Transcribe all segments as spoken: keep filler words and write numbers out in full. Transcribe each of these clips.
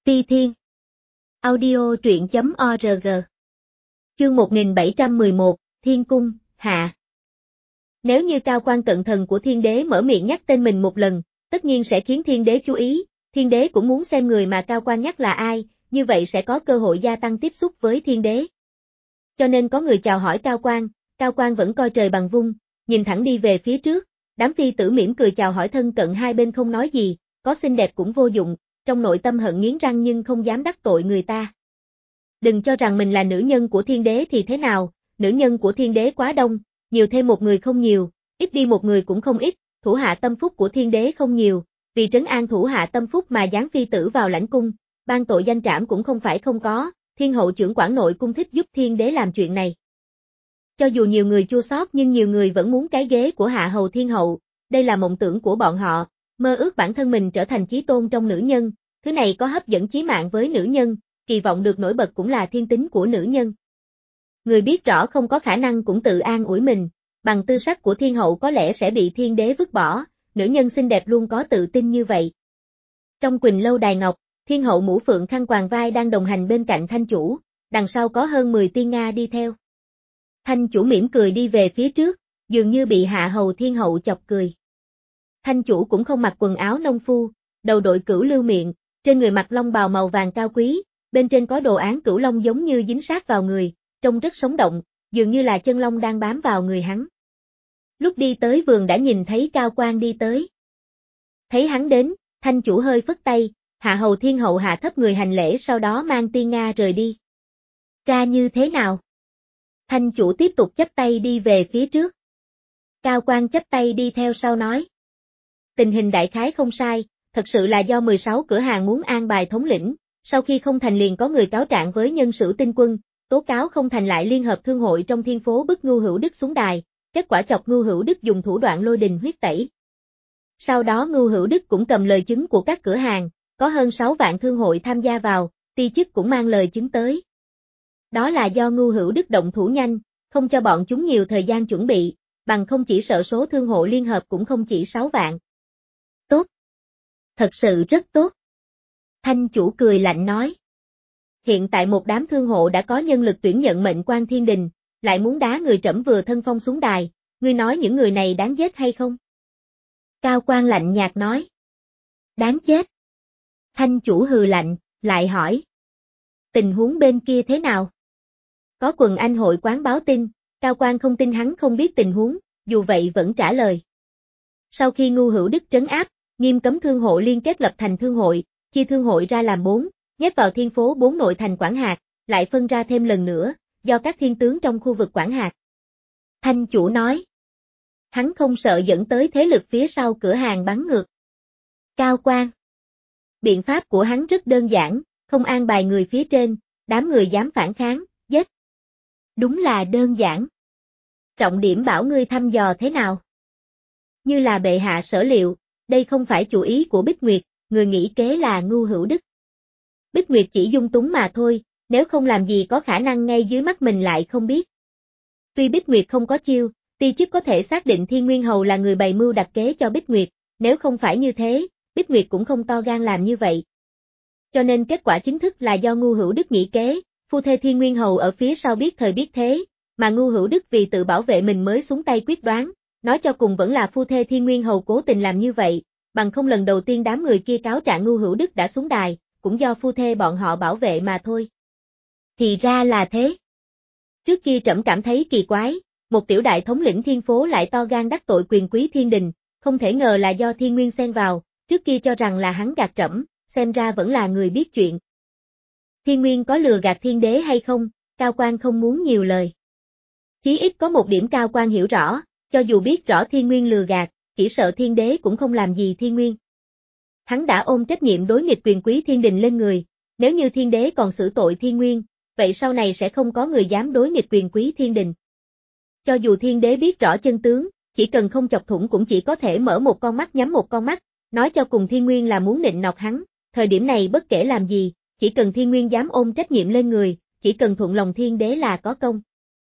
Ti Thiên. Audio truyện chấm org. Chương một nghìn bảy trăm mười một, Thiên Cung, Hạ. Nếu như cao quan cận thần của thiên đế mở miệng nhắc tên mình một lần, tất nhiên sẽ khiến thiên đế chú ý, thiên đế cũng muốn xem người mà cao quan nhắc là ai, như vậy sẽ có cơ hội gia tăng tiếp xúc với thiên đế. Cho nên có người chào hỏi cao quan, cao quan vẫn coi trời bằng vung, nhìn thẳng đi về phía trước, đám phi tử mỉm cười chào hỏi thân cận hai bên không nói gì, có xinh đẹp cũng vô dụng, trong nội tâm hận nghiến răng nhưng không dám đắc tội người ta. Đừng cho rằng mình là nữ nhân của thiên đế thì thế nào, nữ nhân của thiên đế quá đông, nhiều thêm một người không nhiều, ít đi một người cũng không ít, thủ hạ tâm phúc của thiên đế không nhiều, vì trấn an thủ hạ tâm phúc mà giáng phi tử vào lãnh cung, ban tội danh trảm cũng không phải không có, thiên hậu trưởng quản nội cung thích giúp thiên đế làm chuyện này. Cho dù nhiều người chua xót nhưng nhiều người vẫn muốn cái ghế của hạ hầu thiên hậu, đây là mộng tưởng của bọn họ, mơ ước bản thân mình trở thành chí tôn trong nữ nhân, thứ này có hấp dẫn chí mạng với nữ nhân, kỳ vọng được nổi bật cũng là thiên tính của nữ nhân. Người biết rõ không có khả năng cũng tự an ủi mình, bằng tư sắc của thiên hậu có lẽ sẽ bị thiên đế vứt bỏ, nữ nhân xinh đẹp luôn có tự tin như vậy. Trong Quỳnh Lâu Đài Ngọc, thiên hậu mũ phượng khăn quàng vai đang đồng hành bên cạnh thanh chủ, đằng sau có hơn mười tiên Nga đi theo. Thanh chủ mỉm cười đi về phía trước, dường như bị hạ hầu thiên hậu chọc cười. Thanh chủ cũng không mặc quần áo nông phu, đầu đội cửu lưu miệng, trên người mặc long bào màu vàng cao quý, bên trên có đồ án cửu long giống như dính sát vào người, trông rất sống động, dường như là chân long đang bám vào người hắn. Lúc đi tới vườn đã nhìn thấy cao quan đi tới. Thấy hắn đến, thanh chủ hơi phất tay, hạ hầu thiên hậu hạ thấp người hành lễ sau đó mang tiên Nga rời đi. Ca như thế nào? Thanh chủ tiếp tục chắp tay đi về phía trước. Cao quan chắp tay đi theo sau nói. Tình hình đại khái không sai, thật sự là do mười sáu cửa hàng muốn an bài thống lĩnh, sau khi không thành liền có người cáo trạng với nhân sử tinh quân, tố cáo không thành lại liên hợp thương hội trong thiên phố bức Ngưu Hữu Đức xuống đài, kết quả chọc Ngưu Hữu Đức dùng thủ đoạn lôi đình huyết tẩy. Sau đó Ngưu Hữu Đức cũng cầm lời chứng của các cửa hàng, có hơn sáu vạn thương hội tham gia vào, ti chức cũng mang lời chứng tới. Đó là do Ngưu Hữu Đức động thủ nhanh, không cho bọn chúng nhiều thời gian chuẩn bị, bằng không chỉ sợ số thương hộ liên hợp cũng không chỉ sáu vạn. Tốt. Thật sự rất tốt. Thanh chủ cười lạnh nói. Hiện tại một đám thương hộ đã có nhân lực tuyển nhận mệnh quan thiên đình, lại muốn đá người trẫm vừa thân phong xuống đài, ngươi nói những người này đáng giết hay không? Cao quan lạnh nhạt nói. Đáng chết. Thanh chủ hừ lạnh, lại hỏi. Tình huống bên kia thế nào? Có quần anh hội quán báo tin, cao quan không tin hắn không biết tình huống, dù vậy vẫn trả lời. Sau khi Ngưu Hữu Đức trấn áp, nghiêm cấm thương hộ liên kết lập thành thương hội, chia thương hội ra làm bốn, nhét vào thiên phố bốn nội thành quản hạt, lại phân ra thêm lần nữa, do các thiên tướng trong khu vực quản hạt. Thanh chủ nói. Hắn không sợ dẫn tới thế lực phía sau cửa hàng bắn ngược. Cao quan. Biện pháp của hắn rất đơn giản, không an bài người phía trên, đám người dám phản kháng, giết. Đúng là đơn giản. Trọng điểm bảo ngươi thăm dò thế nào? Như là bệ hạ sở liệu, đây không phải chủ ý của Bích Nguyệt, người nghĩ kế là Ngưu Hữu Đức. Bích Nguyệt chỉ dung túng mà thôi, nếu không làm gì có khả năng ngay dưới mắt mình lại không biết. Tuy Bích Nguyệt không có chiêu, ti chức có thể xác định Thiên Nguyên Hầu là người bày mưu đặt kế cho Bích Nguyệt, nếu không phải như thế, Bích Nguyệt cũng không to gan làm như vậy. Cho nên kết quả chính thức là do Ngưu Hữu Đức nghĩ kế, phu thê Thiên Nguyên Hầu ở phía sau biết thời biết thế, mà Ngưu Hữu Đức vì tự bảo vệ mình mới xuống tay quyết đoán, nói cho cùng vẫn là phu thê Thiên Nguyên Hầu cố tình làm như vậy, bằng không lần đầu tiên đám người kia cáo trạng Ngưu Hữu Đức đã xuống đài, cũng do phu thê bọn họ bảo vệ mà thôi. Thì ra là thế. Trước kia trẫm cảm thấy kỳ quái, một tiểu đại thống lĩnh thiên phố lại to gan đắc tội quyền quý thiên đình, không thể ngờ là do thiên nguyên xen vào, trước kia cho rằng là hắn gạt trẫm, xem ra vẫn là người biết chuyện. Thiên nguyên có lừa gạt thiên đế hay không, cao quan không muốn nhiều lời. Chí ít có một điểm cao quan hiểu rõ, cho dù biết rõ thiên nguyên lừa gạt, chỉ sợ thiên đế cũng không làm gì thiên nguyên. Hắn đã ôm trách nhiệm đối nghịch quyền quý thiên đình lên người, nếu như thiên đế còn xử tội thiên nguyên, vậy sau này sẽ không có người dám đối nghịch quyền quý thiên đình. Cho dù thiên đế biết rõ chân tướng, chỉ cần không chọc thủng cũng chỉ có thể mở một con mắt nhắm một con mắt, nói cho cùng thiên nguyên là muốn nịnh nọt hắn, thời điểm này bất kể làm gì, chỉ cần thiên nguyên dám ôm trách nhiệm lên người, chỉ cần thuận lòng thiên đế là có công.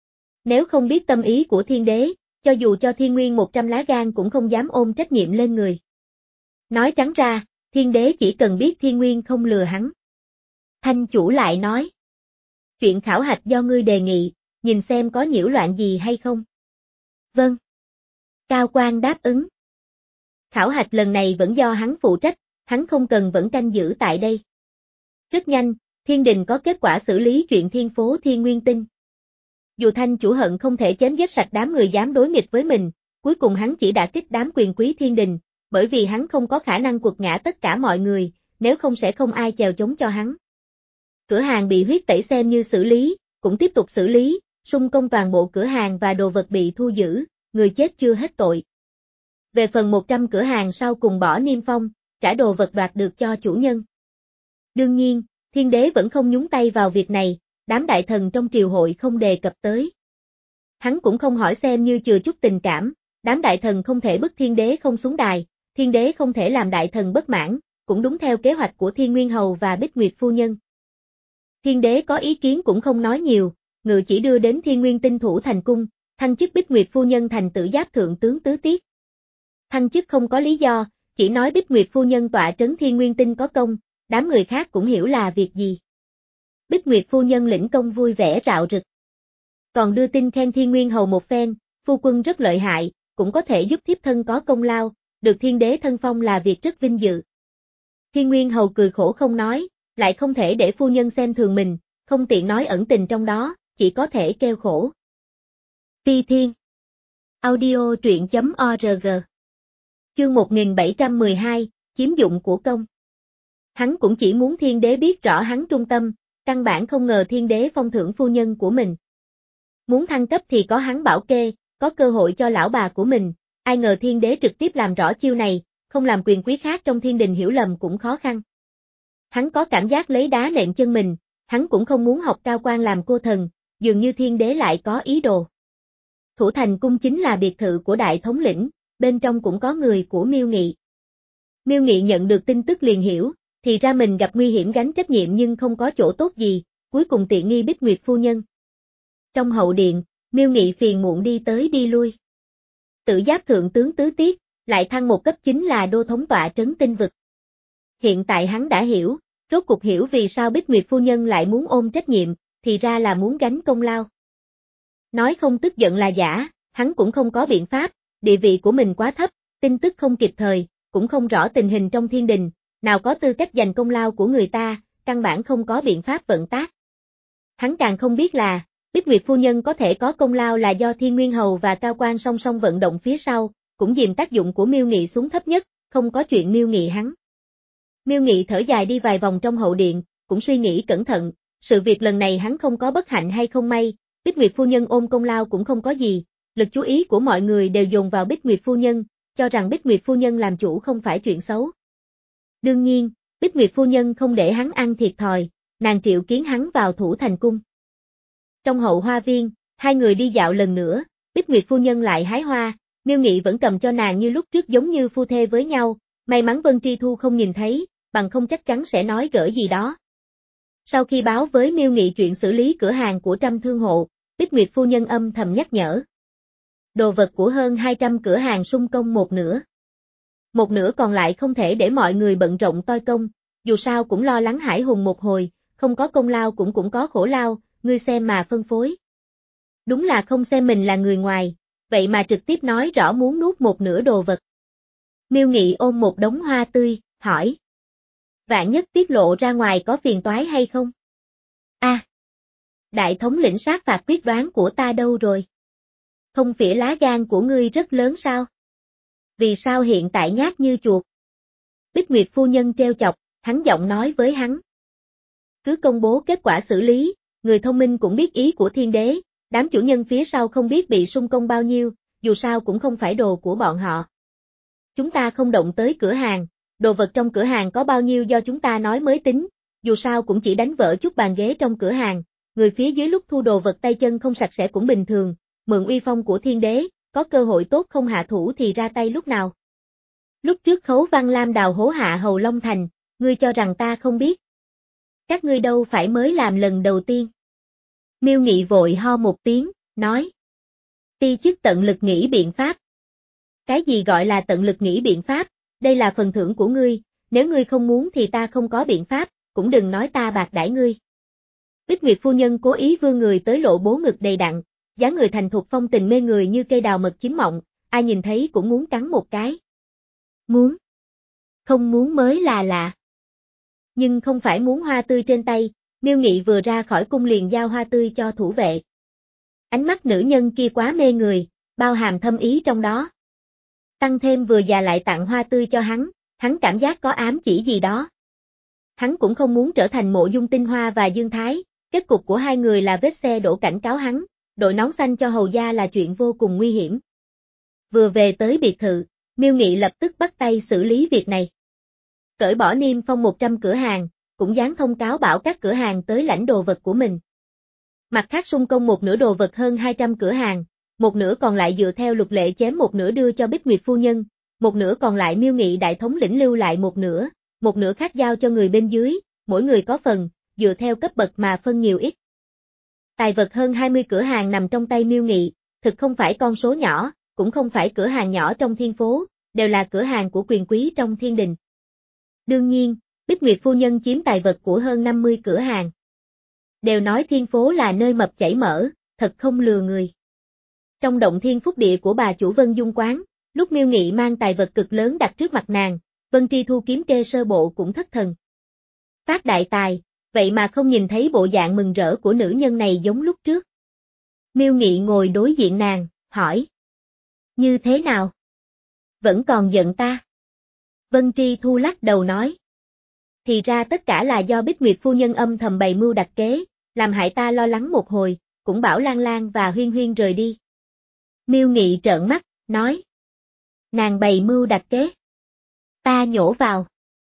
Nếu không biết tâm ý của thiên đế, cho dù cho thiên nguyên một trăm lá gan cũng không dám ôm trách nhiệm lên người. Nói trắng ra, thiên đế chỉ cần biết thiên nguyên không lừa hắn. Thanh chủ lại nói. Chuyện khảo hạch do ngươi đề nghị, nhìn xem có nhiễu loạn gì hay không. Vâng. Cao Quang đáp ứng. Khảo hạch lần này vẫn do hắn phụ trách, hắn không cần vẫn canh giữ tại đây. Rất nhanh, thiên đình có kết quả xử lý chuyện thiên phố thiên nguyên tinh. Dù Thanh chủ hận không thể chém giết sạch đám người dám đối nghịch với mình, cuối cùng hắn chỉ đả kích đám quyền quý thiên đình, bởi vì hắn không có khả năng quật ngã tất cả mọi người, nếu không sẽ không ai chèo chống cho hắn. Cửa hàng bị huyết tẩy xem như xử lý, cũng tiếp tục xử lý, xung công toàn bộ cửa hàng và đồ vật bị thu giữ, người chết chưa hết tội. Về phần một trăm cửa hàng sau cùng bỏ niêm phong, trả đồ vật đoạt được cho chủ nhân. Đương nhiên, thiên đế vẫn không nhúng tay vào việc này, đám đại thần trong triều hội không đề cập tới. Hắn cũng không hỏi xem như chừa chút tình cảm, đám đại thần không thể bức thiên đế không xuống đài, thiên đế không thể làm đại thần bất mãn, cũng đúng theo kế hoạch của Thiên Nguyên Hầu và Bích Nguyệt Phu Nhân. Thiên đế có ý kiến cũng không nói nhiều, ngự chỉ đưa đến Thiên Nguyên Tinh thủ thành cung, thăng chức Bích Nguyệt Phu Nhân thành tử giáp thượng tướng tứ tiết. Thăng chức không có lý do, chỉ nói Bích Nguyệt Phu Nhân tọa trấn Thiên Nguyên Tinh có công, đám người khác cũng hiểu là việc gì. Bích Nguyệt Phu Nhân lĩnh công vui vẻ rạo rực. Còn đưa tin khen Thiên Nguyên Hầu một phen, phu quân rất lợi hại, cũng có thể giúp thiếp thân có công lao, được thiên đế thân phong là việc rất vinh dự. Thiên Nguyên Hầu cười khổ không nói, lại không thể để phu nhân xem thường mình, không tiện nói ẩn tình trong đó, chỉ có thể kêu khổ. Phi Thiên Audio truyện chấm org Chương một nghìn bảy trăm mười hai, chiếm dụng của công. Hắn cũng chỉ muốn thiên đế biết rõ hắn trung tâm, căn bản không ngờ thiên đế phong thưởng phu nhân của mình. Muốn thăng cấp thì có hắn bảo kê, có cơ hội cho lão bà của mình, ai ngờ thiên đế trực tiếp làm rõ chiêu này, không làm quyền quý khác trong thiên đình hiểu lầm cũng khó khăn. Hắn có cảm giác lấy đá nện chân mình, hắn cũng không muốn học Cao Quang làm cô thần, dường như thiên đế lại có ý đồ. Thủ thành cung chính là biệt thự của đại thống lĩnh, bên trong cũng có người của Miêu Nghị. Miêu Nghị nhận được tin tức liền hiểu, thì ra mình gặp nguy hiểm gánh trách nhiệm nhưng không có chỗ tốt gì, cuối cùng tiện nghi Bích Nguyệt Phu Nhân. Trong hậu điện, Miêu Nghị phiền muộn đi tới đi lui. Tự giáp thượng tướng tứ tiết, lại thăng một cấp chính là đô thống tọa trấn tinh vực. Hiện tại hắn đã hiểu, rốt cuộc hiểu vì sao Bích Nguyệt Phu Nhân lại muốn ôm trách nhiệm, thì ra là muốn gánh công lao. Nói không tức giận là giả, hắn cũng không có biện pháp, địa vị của mình quá thấp, tin tức không kịp thời, cũng không rõ tình hình trong thiên đình, nào có tư cách giành công lao của người ta, căn bản không có biện pháp vận tác. Hắn càng không biết là, Bích Nguyệt Phu Nhân có thể có công lao là do Thiên Nguyên Hầu và Cao Quang song song vận động phía sau, cũng dìm tác dụng của Miêu Nghị xuống thấp nhất, không có chuyện Miêu Nghị hắn. Miêu Nghị thở dài đi vài vòng trong hậu điện, cũng suy nghĩ cẩn thận, sự việc lần này hắn không có bất hạnh hay không may, Bích Nguyệt Phu Nhân ôm công lao cũng không có gì, lực chú ý của mọi người đều dồn vào Bích Nguyệt Phu Nhân, cho rằng Bích Nguyệt Phu Nhân làm chủ không phải chuyện xấu. Đương nhiên, Bích Nguyệt Phu Nhân không để hắn ăn thiệt thòi, nàng triệu kiến hắn vào thủ thành cung. Trong hậu hoa viên, hai người đi dạo lần nữa, Bích Nguyệt Phu Nhân lại hái hoa, Miêu Nghị vẫn cầm cho nàng như lúc trước giống như phu thê với nhau, may mắn Vân Tri Thu không nhìn thấy, bằng không chắc chắn sẽ nói gỡ gì đó. Sau khi báo với Miêu Nghị chuyện xử lý cửa hàng của trăm thương hộ, Bích Nguyệt Phu Nhân âm thầm nhắc nhở. Đồ vật của hơn hai trăm cửa hàng sung công một nửa. Một nửa còn lại không thể để mọi người bận rộn toi công, dù sao cũng lo lắng hải hùng một hồi, không có công lao cũng cũng có khổ lao, ngươi xem mà phân phối. Đúng là không xem mình là người ngoài, vậy mà trực tiếp nói rõ muốn nuốt một nửa đồ vật. Miêu Nghị ôm một đống hoa tươi, hỏi. Vạn nhất tiết lộ ra ngoài có phiền toái hay không? A, à, đại thống lĩnh sát phạt quyết đoán của ta đâu rồi? Không phải lá gan của ngươi rất lớn sao? Vì sao hiện tại nhát như chuột? Bích Nguyệt Phu Nhân treo chọc, hắn giọng nói với hắn. Cứ công bố kết quả xử lý, người thông minh cũng biết ý của thiên đế, đám chủ nhân phía sau không biết bị xung công bao nhiêu, dù sao cũng không phải đồ của bọn họ. Chúng ta không động tới cửa hàng, đồ vật trong cửa hàng có bao nhiêu do chúng ta nói mới tính, dù sao cũng chỉ đánh vỡ chút bàn ghế trong cửa hàng, người phía dưới lúc thu đồ vật tay chân không sạch sẽ cũng bình thường, mượn uy phong của thiên đế, có cơ hội tốt không hạ thủ thì ra tay lúc nào. Lúc trước Khấu Văn Lam đào hố hạ Hầu Long Thành, ngươi cho rằng ta không biết. Các ngươi đâu phải mới làm lần đầu tiên. Miêu Nghị vội ho một tiếng, nói. Ti chức tận lực nghĩ biện pháp. Cái gì gọi là tận lực nghĩ biện pháp, đây là phần thưởng của ngươi, nếu ngươi không muốn thì ta không có biện pháp, cũng đừng nói ta bạc đãi ngươi. Bích Nguyệt phu nhân cố ý vươn người tới lộ bố ngực đầy đặn, dáng người thành thục phong tình mê người như cây đào mật chín mọng, ai nhìn thấy cũng muốn cắn một cái. Muốn. Không muốn mới là lạ. Nhưng không phải muốn hoa tươi trên tay, Miêu Nghị vừa ra khỏi cung liền giao hoa tươi cho thủ vệ. Ánh mắt nữ nhân kia quá mê người, bao hàm thâm ý trong đó. Tăng thêm vừa già lại tặng hoa tươi cho hắn, hắn cảm giác có ám chỉ gì đó. Hắn cũng không muốn trở thành Mộ Dung Tinh Hoa và Dương Thái, kết cục của hai người là vết xe đổ cảnh cáo hắn, đội nón xanh cho hầu gia là chuyện vô cùng nguy hiểm. Vừa về tới biệt thự, Miêu Nghị lập tức bắt tay xử lý việc này. Cởi bỏ niêm phong một trăm cửa hàng, cũng dán thông cáo bảo các cửa hàng tới lãnh đồ vật của mình. Mặt khác xung công một nửa đồ vật hơn hai trăm cửa hàng, một nửa còn lại dựa theo luật lệ chém một nửa đưa cho Bích Nguyệt phu nhân, một nửa còn lại Miêu Nghị đại thống lĩnh lưu lại một nửa, một nửa khác giao cho người bên dưới, mỗi người có phần, dựa theo cấp bậc mà phân nhiều ít. Tài vật hơn hai mươi cửa hàng nằm trong tay Miêu Nghị, thực không phải con số nhỏ, cũng không phải cửa hàng nhỏ trong thiên phố, đều là cửa hàng của quyền quý trong thiên đình. Đương nhiên, Bích Nguyệt phu nhân chiếm tài vật của hơn năm mươi cửa hàng. Đều nói thiên phố là nơi mập chảy mỡ, thật không lừa người. Trong động thiên phúc địa của bà chủ Vân Dung quán, lúc Miêu Nghị mang tài vật cực lớn đặt trước mặt nàng, Vân Tri Thu kiếm kê sơ bộ cũng thất thần. Phát đại tài, vậy mà không nhìn thấy bộ dạng mừng rỡ của nữ nhân này giống lúc trước. Miêu Nghị ngồi đối diện nàng, hỏi. Như thế nào? Vẫn còn giận ta? Vân Tri Thu lắc đầu nói. Thì ra tất cả là do Bích Nguyệt phu nhân âm thầm bày mưu đặt kế, làm hại ta lo lắng một hồi, cũng bảo Lan Lan và Huyên Huyên rời đi. Miêu Nghị trợn mắt, nói. Nàng bày mưu đặt kế. Ta nhổ vào.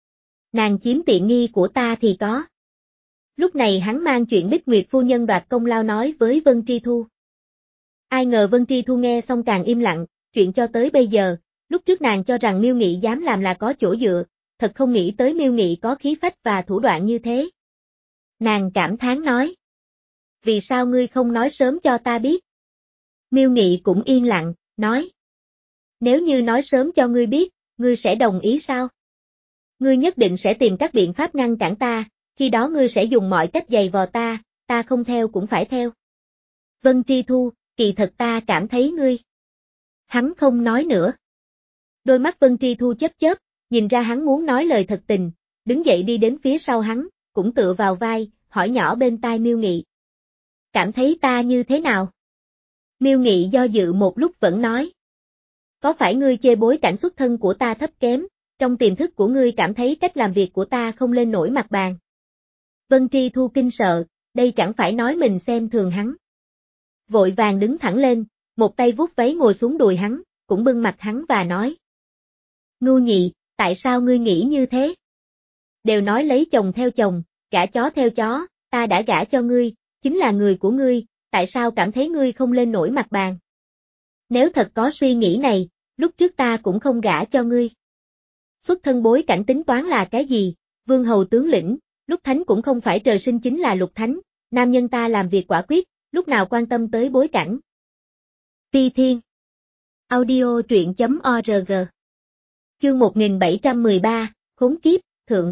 Nàng chiếm tiện nghi của ta thì có. Lúc này hắn mang chuyện Bích Nguyệt phu nhân đoạt công lao nói với Vân Tri Thu. Ai ngờ Vân Tri Thu nghe xong càng im lặng, chuyện cho tới bây giờ, lúc trước nàng cho rằng Miêu Nghị dám làm là có chỗ dựa, thật không nghĩ tới Miêu Nghị có khí phách và thủ đoạn như thế. Nàng cảm thán nói. Vì sao ngươi không nói sớm cho ta biết? Miêu Nghị cũng yên lặng, nói. Nếu như nói sớm cho ngươi biết, ngươi sẽ đồng ý sao? Ngươi nhất định sẽ tìm các biện pháp ngăn cản ta, khi đó ngươi sẽ dùng mọi cách giày vò ta, ta không theo cũng phải theo. Vân Tri Thu, kỳ thật ta cảm thấy ngươi. Hắn không nói nữa. Đôi mắt Vân Tri Thu chớp chớp, nhìn ra hắn muốn nói lời thật tình, đứng dậy đi đến phía sau hắn, cũng tựa vào vai, hỏi nhỏ bên tai Miêu Nghị. Cảm thấy ta như thế nào? Miêu Nghị do dự một lúc vẫn nói. Có phải ngươi chê bối cảnh xuất thân của ta thấp kém, trong tiềm thức của ngươi cảm thấy cách làm việc của ta không lên nổi mặt bàn? Vân Tri Thu kinh sợ, đây chẳng phải nói mình xem thường hắn. Vội vàng đứng thẳng lên, một tay vuốt váy ngồi xuống đùi hắn, cũng bưng mặt hắn và nói. Ngu nhị, tại sao ngươi nghĩ như thế? Đều nói lấy chồng theo chồng, gả chó theo chó, ta đã gả cho ngươi, chính là người của ngươi, tại sao cảm thấy ngươi không lên nổi mặt bàn? Nếu thật có suy nghĩ này, lúc trước ta cũng không gả cho ngươi. Xuất thân bối cảnh tính toán là cái gì? Vương hầu tướng lĩnh, lúc thánh cũng không phải trời sinh chính là lục thánh, nam nhân ta làm việc quả quyết, lúc nào quan tâm tới bối cảnh. Ti Thiên Audio truyện chấm org Chương một nghìn bảy trăm mười ba, khốn kiếp, thượng.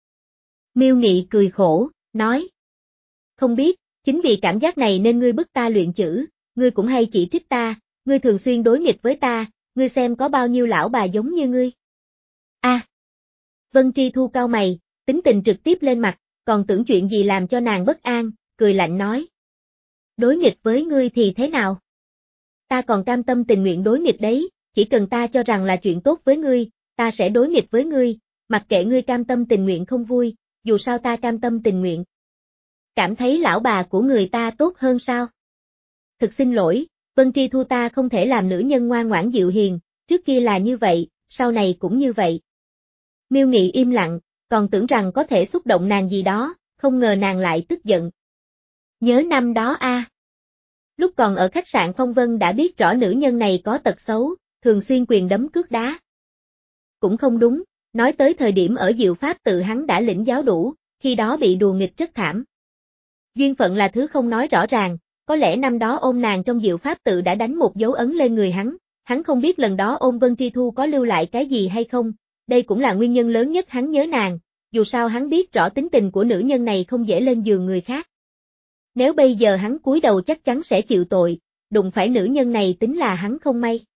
Miêu Nghị cười khổ, nói. Không biết, chính vì cảm giác này nên ngươi bức ta luyện chữ, ngươi cũng hay chỉ trích ta, ngươi thường xuyên đối nghịch với ta, ngươi xem có bao nhiêu lão bà giống như ngươi. A. À. Vân Tri Thu cau mày, tính tình trực tiếp lên mặt, còn tưởng chuyện gì làm cho nàng bất an, cười lạnh nói. Đối nghịch với ngươi thì thế nào? Ta còn cam tâm tình nguyện đối nghịch đấy, chỉ cần ta cho rằng là chuyện tốt với ngươi, ta sẽ đối nghịch với ngươi, mặc kệ ngươi cam tâm tình nguyện không vui, dù sao ta cam tâm tình nguyện. Cảm thấy lão bà của người ta tốt hơn sao? Thực xin lỗi, Vân Tri Thu ta không thể làm nữ nhân ngoan ngoãn dịu hiền, trước kia là như vậy, sau này cũng như vậy. Miêu Nghị im lặng, còn tưởng rằng có thể xúc động nàng gì đó, không ngờ nàng lại tức giận. Nhớ năm đó a. À. Lúc còn ở khách sạn Phong Vân đã biết rõ nữ nhân này có tật xấu, thường xuyên quyền đấm cước đá. Cũng không đúng, nói tới thời điểm ở Diệu Pháp tự hắn đã lĩnh giáo đủ, khi đó bị đùa nghịch rất thảm. Duyên phận là thứ không nói rõ ràng, có lẽ năm đó ôm nàng trong Diệu Pháp tự đã đánh một dấu ấn lên người hắn, hắn không biết lần đó ôm Vân Tri Thu có lưu lại cái gì hay không, đây cũng là nguyên nhân lớn nhất hắn nhớ nàng, dù sao hắn biết rõ tính tình của nữ nhân này không dễ lên giường người khác. Nếu bây giờ hắn cúi đầu chắc chắn sẽ chịu tội, đụng phải nữ nhân này tính là hắn không may.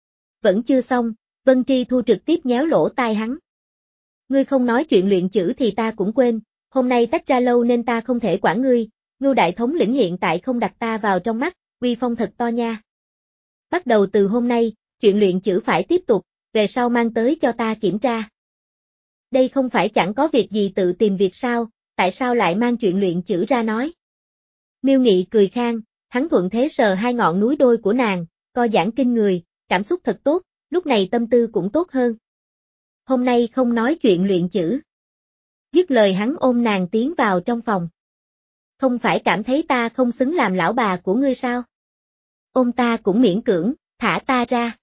Vẫn chưa xong, Vân Tri Thu trực tiếp nhéo lỗ tai hắn. Ngươi không nói chuyện luyện chữ thì ta cũng quên, hôm nay tách ra lâu nên ta không thể quản ngươi, Ngưu đại thống lĩnh hiện tại không đặt ta vào trong mắt, uy phong thật to nha. Bắt đầu từ hôm nay, chuyện luyện chữ phải tiếp tục, về sau mang tới cho ta kiểm tra. Đây không phải chẳng có việc gì tự tìm việc sao, tại sao lại mang chuyện luyện chữ ra nói. Miêu Nghị cười khang, hắn thuận thế sờ hai ngọn núi đôi của nàng, co giãn kinh người, cảm xúc thật tốt, lúc này tâm tư cũng tốt hơn. Hôm nay không nói chuyện luyện chữ. Dứt lời hắn ôm nàng tiến vào trong phòng. Không phải cảm thấy ta không xứng làm lão bà của ngươi sao? Ôm ta cũng miễn cưỡng, thả ta ra.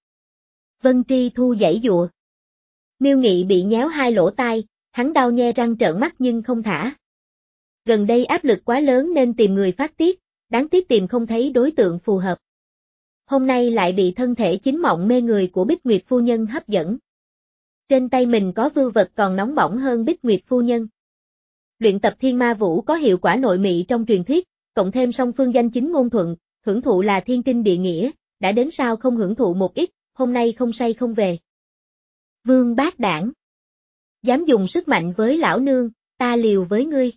Vân Tri Thu giãy giụa. Miêu Nghị bị nhéo hai lỗ tai, hắn đau nhe răng trợn mắt nhưng không thả. Gần đây áp lực quá lớn nên tìm người phát tiết, đáng tiếc tìm không thấy đối tượng phù hợp. Hôm nay lại bị thân thể chính mộng mê người của Bích Nguyệt phu nhân hấp dẫn. Trên tay mình có vưu vật còn nóng bỏng hơn Bích Nguyệt phu nhân. Luyện tập Thiên Ma Vũ có hiệu quả nội mị trong truyền thuyết, cộng thêm song phương danh chính ngôn thuận, hưởng thụ là thiên kinh địa nghĩa, đã đến sao không hưởng thụ một ít, hôm nay không say không về. Vương bác đảng. Dám dùng sức mạnh với lão nương, ta liều với ngươi.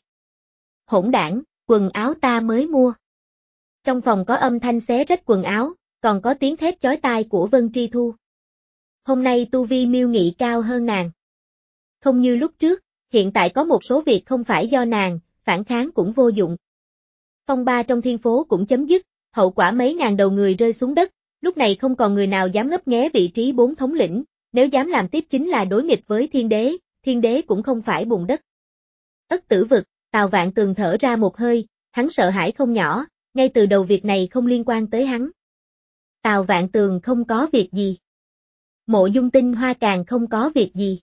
Hỗn đảng, quần áo ta mới mua. Trong phòng có âm thanh xé rách quần áo, còn có tiếng thét chói tai của Vân Tri Thu. Hôm nay tu vi Miêu Nghị cao hơn nàng. Không như lúc trước, hiện tại có một số việc không phải do nàng, phản kháng cũng vô dụng. Phong ba trong thiên phố cũng chấm dứt, hậu quả mấy ngàn đầu người rơi xuống đất, lúc này không còn người nào dám ngấp nghé vị trí bốn thống lĩnh, nếu dám làm tiếp chính là đối nghịch với thiên đế, thiên đế cũng không phải bùn đất. Ất Tử Vực, Tào Vạn Tường thở ra một hơi, hắn sợ hãi không nhỏ, ngay từ đầu việc này không liên quan tới hắn. Tào Vạn Tường không có việc gì. Mộ Dung Tinh Hoa càng không có việc gì.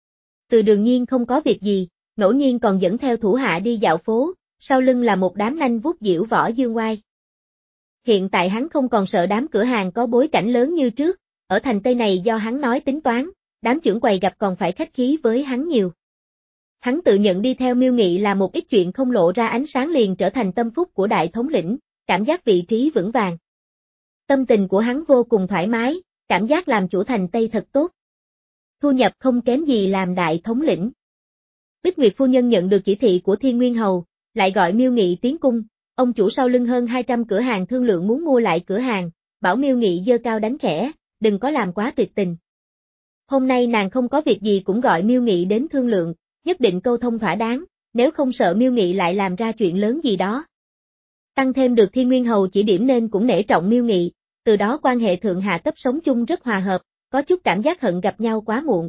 Từ Đường Nhiên không có việc gì, ngẫu nhiên còn dẫn theo thủ hạ đi dạo phố, sau lưng là một đám nanh vuốt diễu võ dương oai. Hiện tại hắn không còn sợ đám cửa hàng có bối cảnh lớn như trước, ở thành Tây này do hắn nói tính toán, đám trưởng quầy gặp còn phải khách khí với hắn nhiều. Hắn tự nhận đi theo Miêu Nghị là một ít chuyện không lộ ra ánh sáng liền trở thành tâm phúc của đại thống lĩnh, cảm giác vị trí vững vàng. Tâm tình của hắn vô cùng thoải mái, cảm giác làm chủ thành Tây thật tốt. Thu nhập không kém gì làm đại thống lĩnh. Bích Nguyệt phu nhân nhận được chỉ thị của Thiên Nguyên Hầu, lại gọi Miêu Nghị tiến cung, ông chủ sau lưng hơn hai trăm cửa hàng thương lượng muốn mua lại cửa hàng, bảo Miêu Nghị giơ cao đánh khẽ, đừng có làm quá tuyệt tình. Hôm nay nàng không có việc gì cũng gọi Miêu Nghị đến thương lượng, nhất định câu thông thỏa đáng, nếu không sợ Miêu Nghị lại làm ra chuyện lớn gì đó. Tăng thêm được Thiên Nguyên Hầu chỉ điểm nên cũng nể trọng Miêu Nghị, từ đó quan hệ thượng hạ cấp sống chung rất hòa hợp, có chút cảm giác hận gặp nhau quá muộn.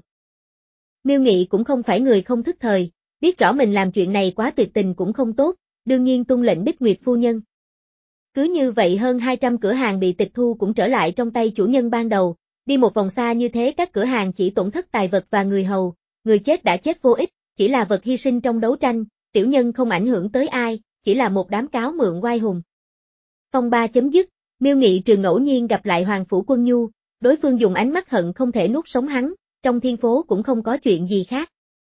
Miêu Nghị cũng không phải người không thức thời, biết rõ mình làm chuyện này quá tuyệt tình cũng không tốt, đương nhiên tuân lệnh Bích Nguyệt phu nhân. Cứ như vậy hơn hai trăm cửa hàng bị tịch thu cũng trở lại trong tay chủ nhân ban đầu, đi một vòng xa như thế các cửa hàng chỉ tổn thất tài vật và người hầu, người chết đã chết vô ích, chỉ là vật hy sinh trong đấu tranh, tiểu nhân không ảnh hưởng tới ai, chỉ là một đám cáo mượn oai hùng. Phong ba chấm dứt, Miêu Nghị trường ngẫu nhiên gặp lại Hoàng Phủ Quân Nhu, đối phương dùng ánh mắt hận không thể nuốt sống hắn, trong thiên phố cũng không có chuyện gì khác.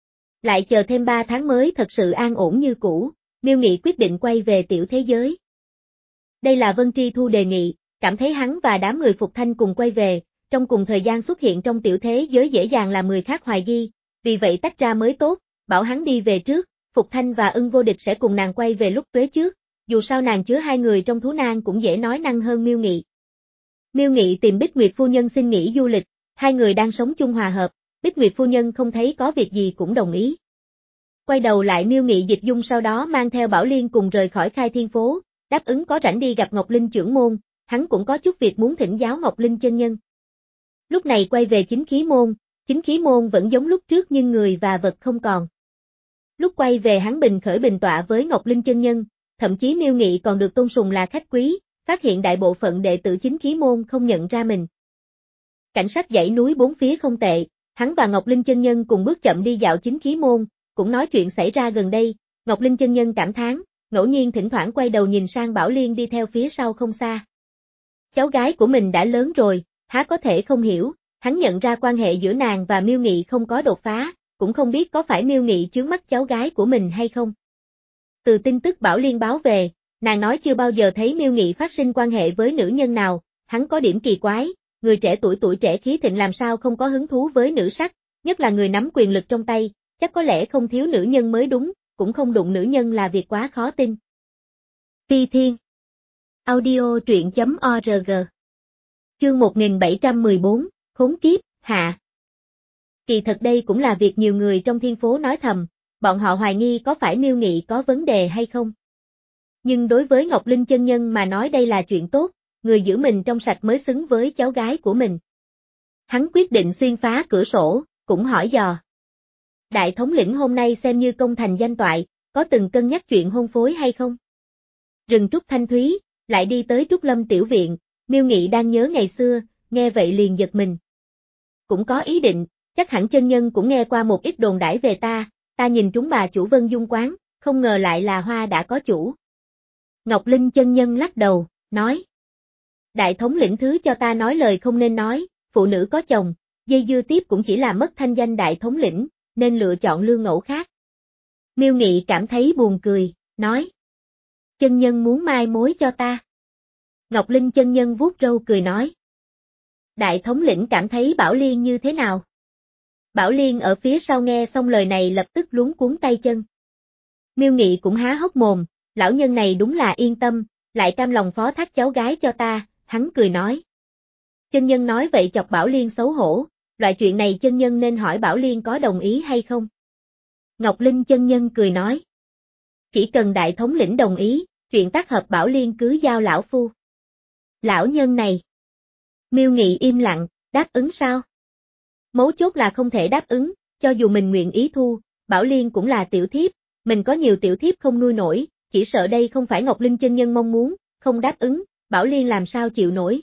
Lại chờ thêm ba tháng mới thật sự an ổn như cũ, Miêu Nghị quyết định quay về tiểu thế giới. Đây là Vân Tri Thu đề nghị, cảm thấy hắn và đám người Phục Thanh cùng quay về, trong cùng thời gian xuất hiện trong tiểu thế giới dễ dàng làm người khác hoài nghi, vì vậy tách ra mới tốt, bảo hắn đi về trước, Phục Thanh và Ưng Vô Địch sẽ cùng nàng quay về lúc tuế trước, dù sao nàng chứa hai người trong thú nang cũng dễ nói năng hơn Miêu Nghị. Miêu Nghị tìm Bích Nguyệt phu nhân xin nghỉ du lịch, hai người đang sống chung hòa hợp, Bích Nguyệt phu nhân không thấy có việc gì cũng đồng ý. Quay đầu lại Miêu Nghị dịch dung sau đó mang theo Bảo Liên cùng rời khỏi Khai Thiên phố, đáp ứng có rảnh đi gặp Ngọc Linh trưởng môn, hắn cũng có chút việc muốn thỉnh giáo Ngọc Linh chân nhân. Lúc này quay về chính khí môn, chính khí môn vẫn giống lúc trước nhưng người và vật không còn. Lúc quay về hắn bình khởi bình tọa với Ngọc Linh chân nhân, thậm chí Miêu Nghị còn được tôn sùng là khách quý, phát hiện đại bộ phận đệ tử chính khí môn không nhận ra mình. Cảnh sát dãy núi bốn phía không tệ, hắn và Ngọc Linh chân nhân cùng bước chậm đi dạo chính khí môn, cũng nói chuyện xảy ra gần đây, Ngọc Linh chân nhân cảm thán, ngẫu nhiên thỉnh thoảng quay đầu nhìn sang Bảo Liên đi theo phía sau không xa. Cháu gái của mình đã lớn rồi, há có thể không hiểu, hắn nhận ra quan hệ giữa nàng và Miêu Nghị không có đột phá, cũng không biết có phải Miêu Nghị chướng mắt cháu gái của mình hay không. Từ tin tức Bảo Liên báo về, nàng nói chưa bao giờ thấy Miêu Nghị phát sinh quan hệ với nữ nhân nào, hắn có điểm kỳ quái, người trẻ tuổi tuổi trẻ khí thịnh làm sao không có hứng thú với nữ sắc, nhất là người nắm quyền lực trong tay, chắc có lẽ không thiếu nữ nhân mới đúng, cũng không đụng nữ nhân là việc quá khó tin. Phi Thiên Audio truyện chấm org Chương một nghìn bảy trăm mười bốn, Khốn kiếp, hạ. Kỳ thật đây cũng là việc nhiều người trong thiên phố nói thầm, bọn họ hoài nghi có phải Miêu Nghị có vấn đề hay không. Nhưng đối với Ngọc Linh chân nhân mà nói đây là chuyện tốt, người giữ mình trong sạch mới xứng với cháu gái của mình. Hắn quyết định xuyên phá cửa sổ, cũng hỏi dò. Đại thống lĩnh hôm nay xem như công thành danh toại, có từng cân nhắc chuyện hôn phối hay không? Rừng trúc thanh thúy, lại đi tới Trúc Lâm tiểu viện, Miêu Nghị đang nhớ ngày xưa, nghe vậy liền giật mình. Cũng có ý định, chắc hẳn chân nhân cũng nghe qua một ít đồn đãi về ta, ta nhìn trúng bà chủ Vân Dung quán, không ngờ lại là hoa đã có chủ. Ngọc Linh chân nhân lắc đầu, nói. Đại thống lĩnh thứ cho ta nói lời không nên nói, phụ nữ có chồng, dây dưa tiếp cũng chỉ là mất thanh danh đại thống lĩnh, nên lựa chọn lương ngẫu khác. Miêu Nghị cảm thấy buồn cười, nói. Chân nhân muốn mai mối cho ta. Ngọc Linh chân nhân vuốt râu cười nói. Đại thống lĩnh cảm thấy Bảo Liên như thế nào? Bảo Liên ở phía sau nghe xong lời này lập tức luống cuống tay chân. Miêu Nghị cũng há hốc mồm, lão nhân này đúng là yên tâm, lại cam lòng phó thác cháu gái cho ta, hắn cười nói. Chân nhân nói vậy chọc Bảo Liên xấu hổ, loại chuyện này chân nhân nên hỏi Bảo Liên có đồng ý hay không? Ngọc Linh chân nhân cười nói. Chỉ cần đại thống lĩnh đồng ý, chuyện tác hợp Bảo Liên cứ giao lão phu. Lão nhân này. Miêu Nghị im lặng, đáp ứng sao? Mấu chốt là không thể đáp ứng, cho dù mình nguyện ý thu, Bảo Liên cũng là tiểu thiếp, mình có nhiều tiểu thiếp không nuôi nổi, chỉ sợ đây không phải Ngọc Linh chân nhân mong muốn, không đáp ứng, Bảo Liên làm sao chịu nổi.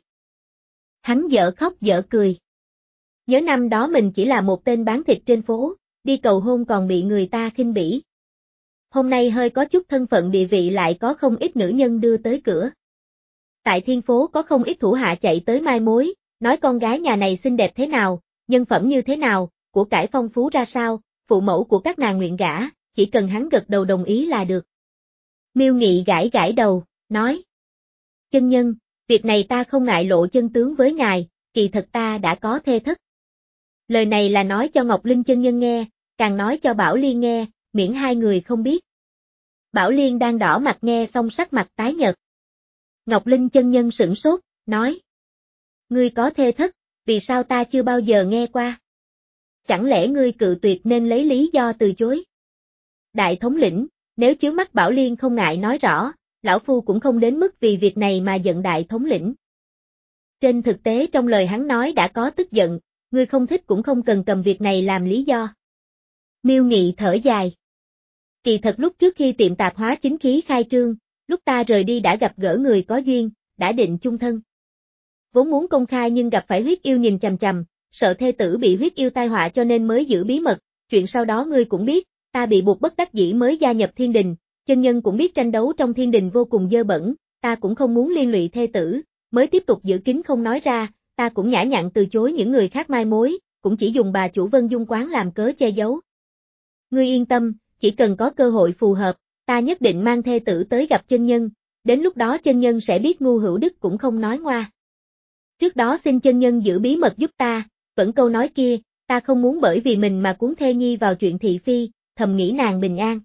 Hắn dở khóc dở cười. Nhớ năm đó mình chỉ là một tên bán thịt trên phố, đi cầu hôn còn bị người ta khinh bỉ. Hôm nay hơi có chút thân phận địa vị lại có không ít nữ nhân đưa tới cửa. Tại thiên phố có không ít thủ hạ chạy tới mai mối, nói con gái nhà này xinh đẹp thế nào, nhân phẩm như thế nào, của cải phong phú ra sao, phụ mẫu của các nàng nguyện gả, chỉ cần hắn gật đầu đồng ý là được. Miêu Nghị gãi gãi đầu, nói. Chân nhân, việc này ta không ngại lộ chân tướng với ngài, kỳ thật ta đã có thê thất. Lời này là nói cho Ngọc Linh chân nhân nghe, càng nói cho Bảo Liên nghe, miễn hai người không biết. Bảo Liên đang đỏ mặt nghe xong sắc mặt tái nhợt. Ngọc Linh chân nhân sửng sốt, nói. Ngươi có thê thất, vì sao ta chưa bao giờ nghe qua? Chẳng lẽ ngươi cự tuyệt nên lấy lý do từ chối? Đại thống lĩnh, nếu chướng mắt Bảo Liên không ngại nói rõ, lão phu cũng không đến mức vì việc này mà giận đại thống lĩnh. Trên thực tế trong lời hắn nói đã có tức giận, ngươi không thích cũng không cần cầm việc này làm lý do. Miêu Nghị thở dài. Kỳ thật lúc trước khi tiệm tạp hóa chính khí khai trương, lúc ta rời đi đã gặp gỡ người có duyên, đã định chung thân. Vốn muốn công khai nhưng gặp phải huyết yêu nhìn chằm chằm, sợ thê tử bị huyết yêu tai họa cho nên mới giữ bí mật, chuyện sau đó ngươi cũng biết, ta bị buộc bất đắc dĩ mới gia nhập thiên đình, chân nhân cũng biết tranh đấu trong thiên đình vô cùng dơ bẩn, ta cũng không muốn liên lụy thê tử, mới tiếp tục giữ kín không nói ra, ta cũng nhã nhặn từ chối những người khác mai mối, cũng chỉ dùng bà chủ Vân Dung quán làm cớ che giấu. Ngươi yên tâm, chỉ cần có cơ hội phù hợp, ta nhất định mang thê tử tới gặp chân nhân, đến lúc đó chân nhân sẽ biết ngu hữu đức cũng không nói ngoa. Trước đó xin chân nhân giữ bí mật giúp ta, vẫn câu nói kia, ta không muốn bởi vì mình mà cuốn thê nhi vào chuyện thị phi, thầm nghĩ nàng bình an.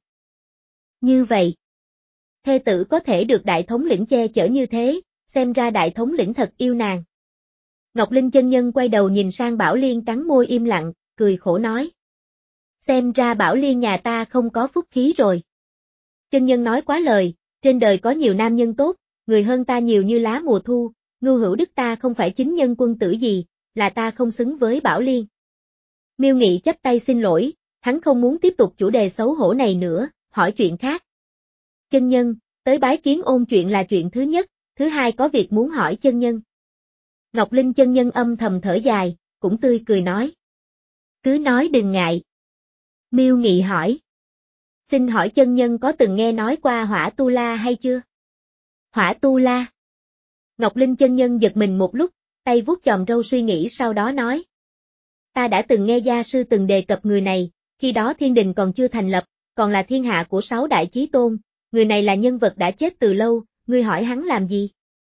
Như vậy, thê tử có thể được đại thống lĩnh che chở như thế, xem ra đại thống lĩnh thật yêu nàng. Ngọc Linh chân nhân quay đầu nhìn sang Bảo Liên cắn môi im lặng, cười khổ nói. Xem ra Bảo Liên nhà ta không có phúc khí rồi. Chân nhân nói quá lời, trên đời có nhiều nam nhân tốt, người hơn ta nhiều như lá mùa thu, Ngưu Hữu Đức ta không phải chính nhân quân tử gì, là ta không xứng với Bảo Liên. Miêu Nghị chắp tay xin lỗi, hắn không muốn tiếp tục chủ đề xấu hổ này nữa, hỏi chuyện khác. Chân nhân, tới bái kiến ôn chuyện là chuyện thứ nhất, thứ hai có việc muốn hỏi chân nhân. Ngọc Linh chân nhân âm thầm thở dài, cũng tươi cười nói. Cứ nói đừng ngại. Miêu Nghị hỏi. Xin hỏi chân nhân có từng nghe nói qua Hỏa Tu La hay chưa? Hỏa Tu La. Ngọc Linh chân nhân giật mình một lúc, tay vuốt chòm râu suy nghĩ sau đó nói. Ta đã từng nghe gia sư từng đề cập người này, khi đó thiên đình còn chưa thành lập, còn là thiên hạ của sáu đại chí tôn, người này là nhân vật đã chết từ lâu, ngươi hỏi hắn làm gì?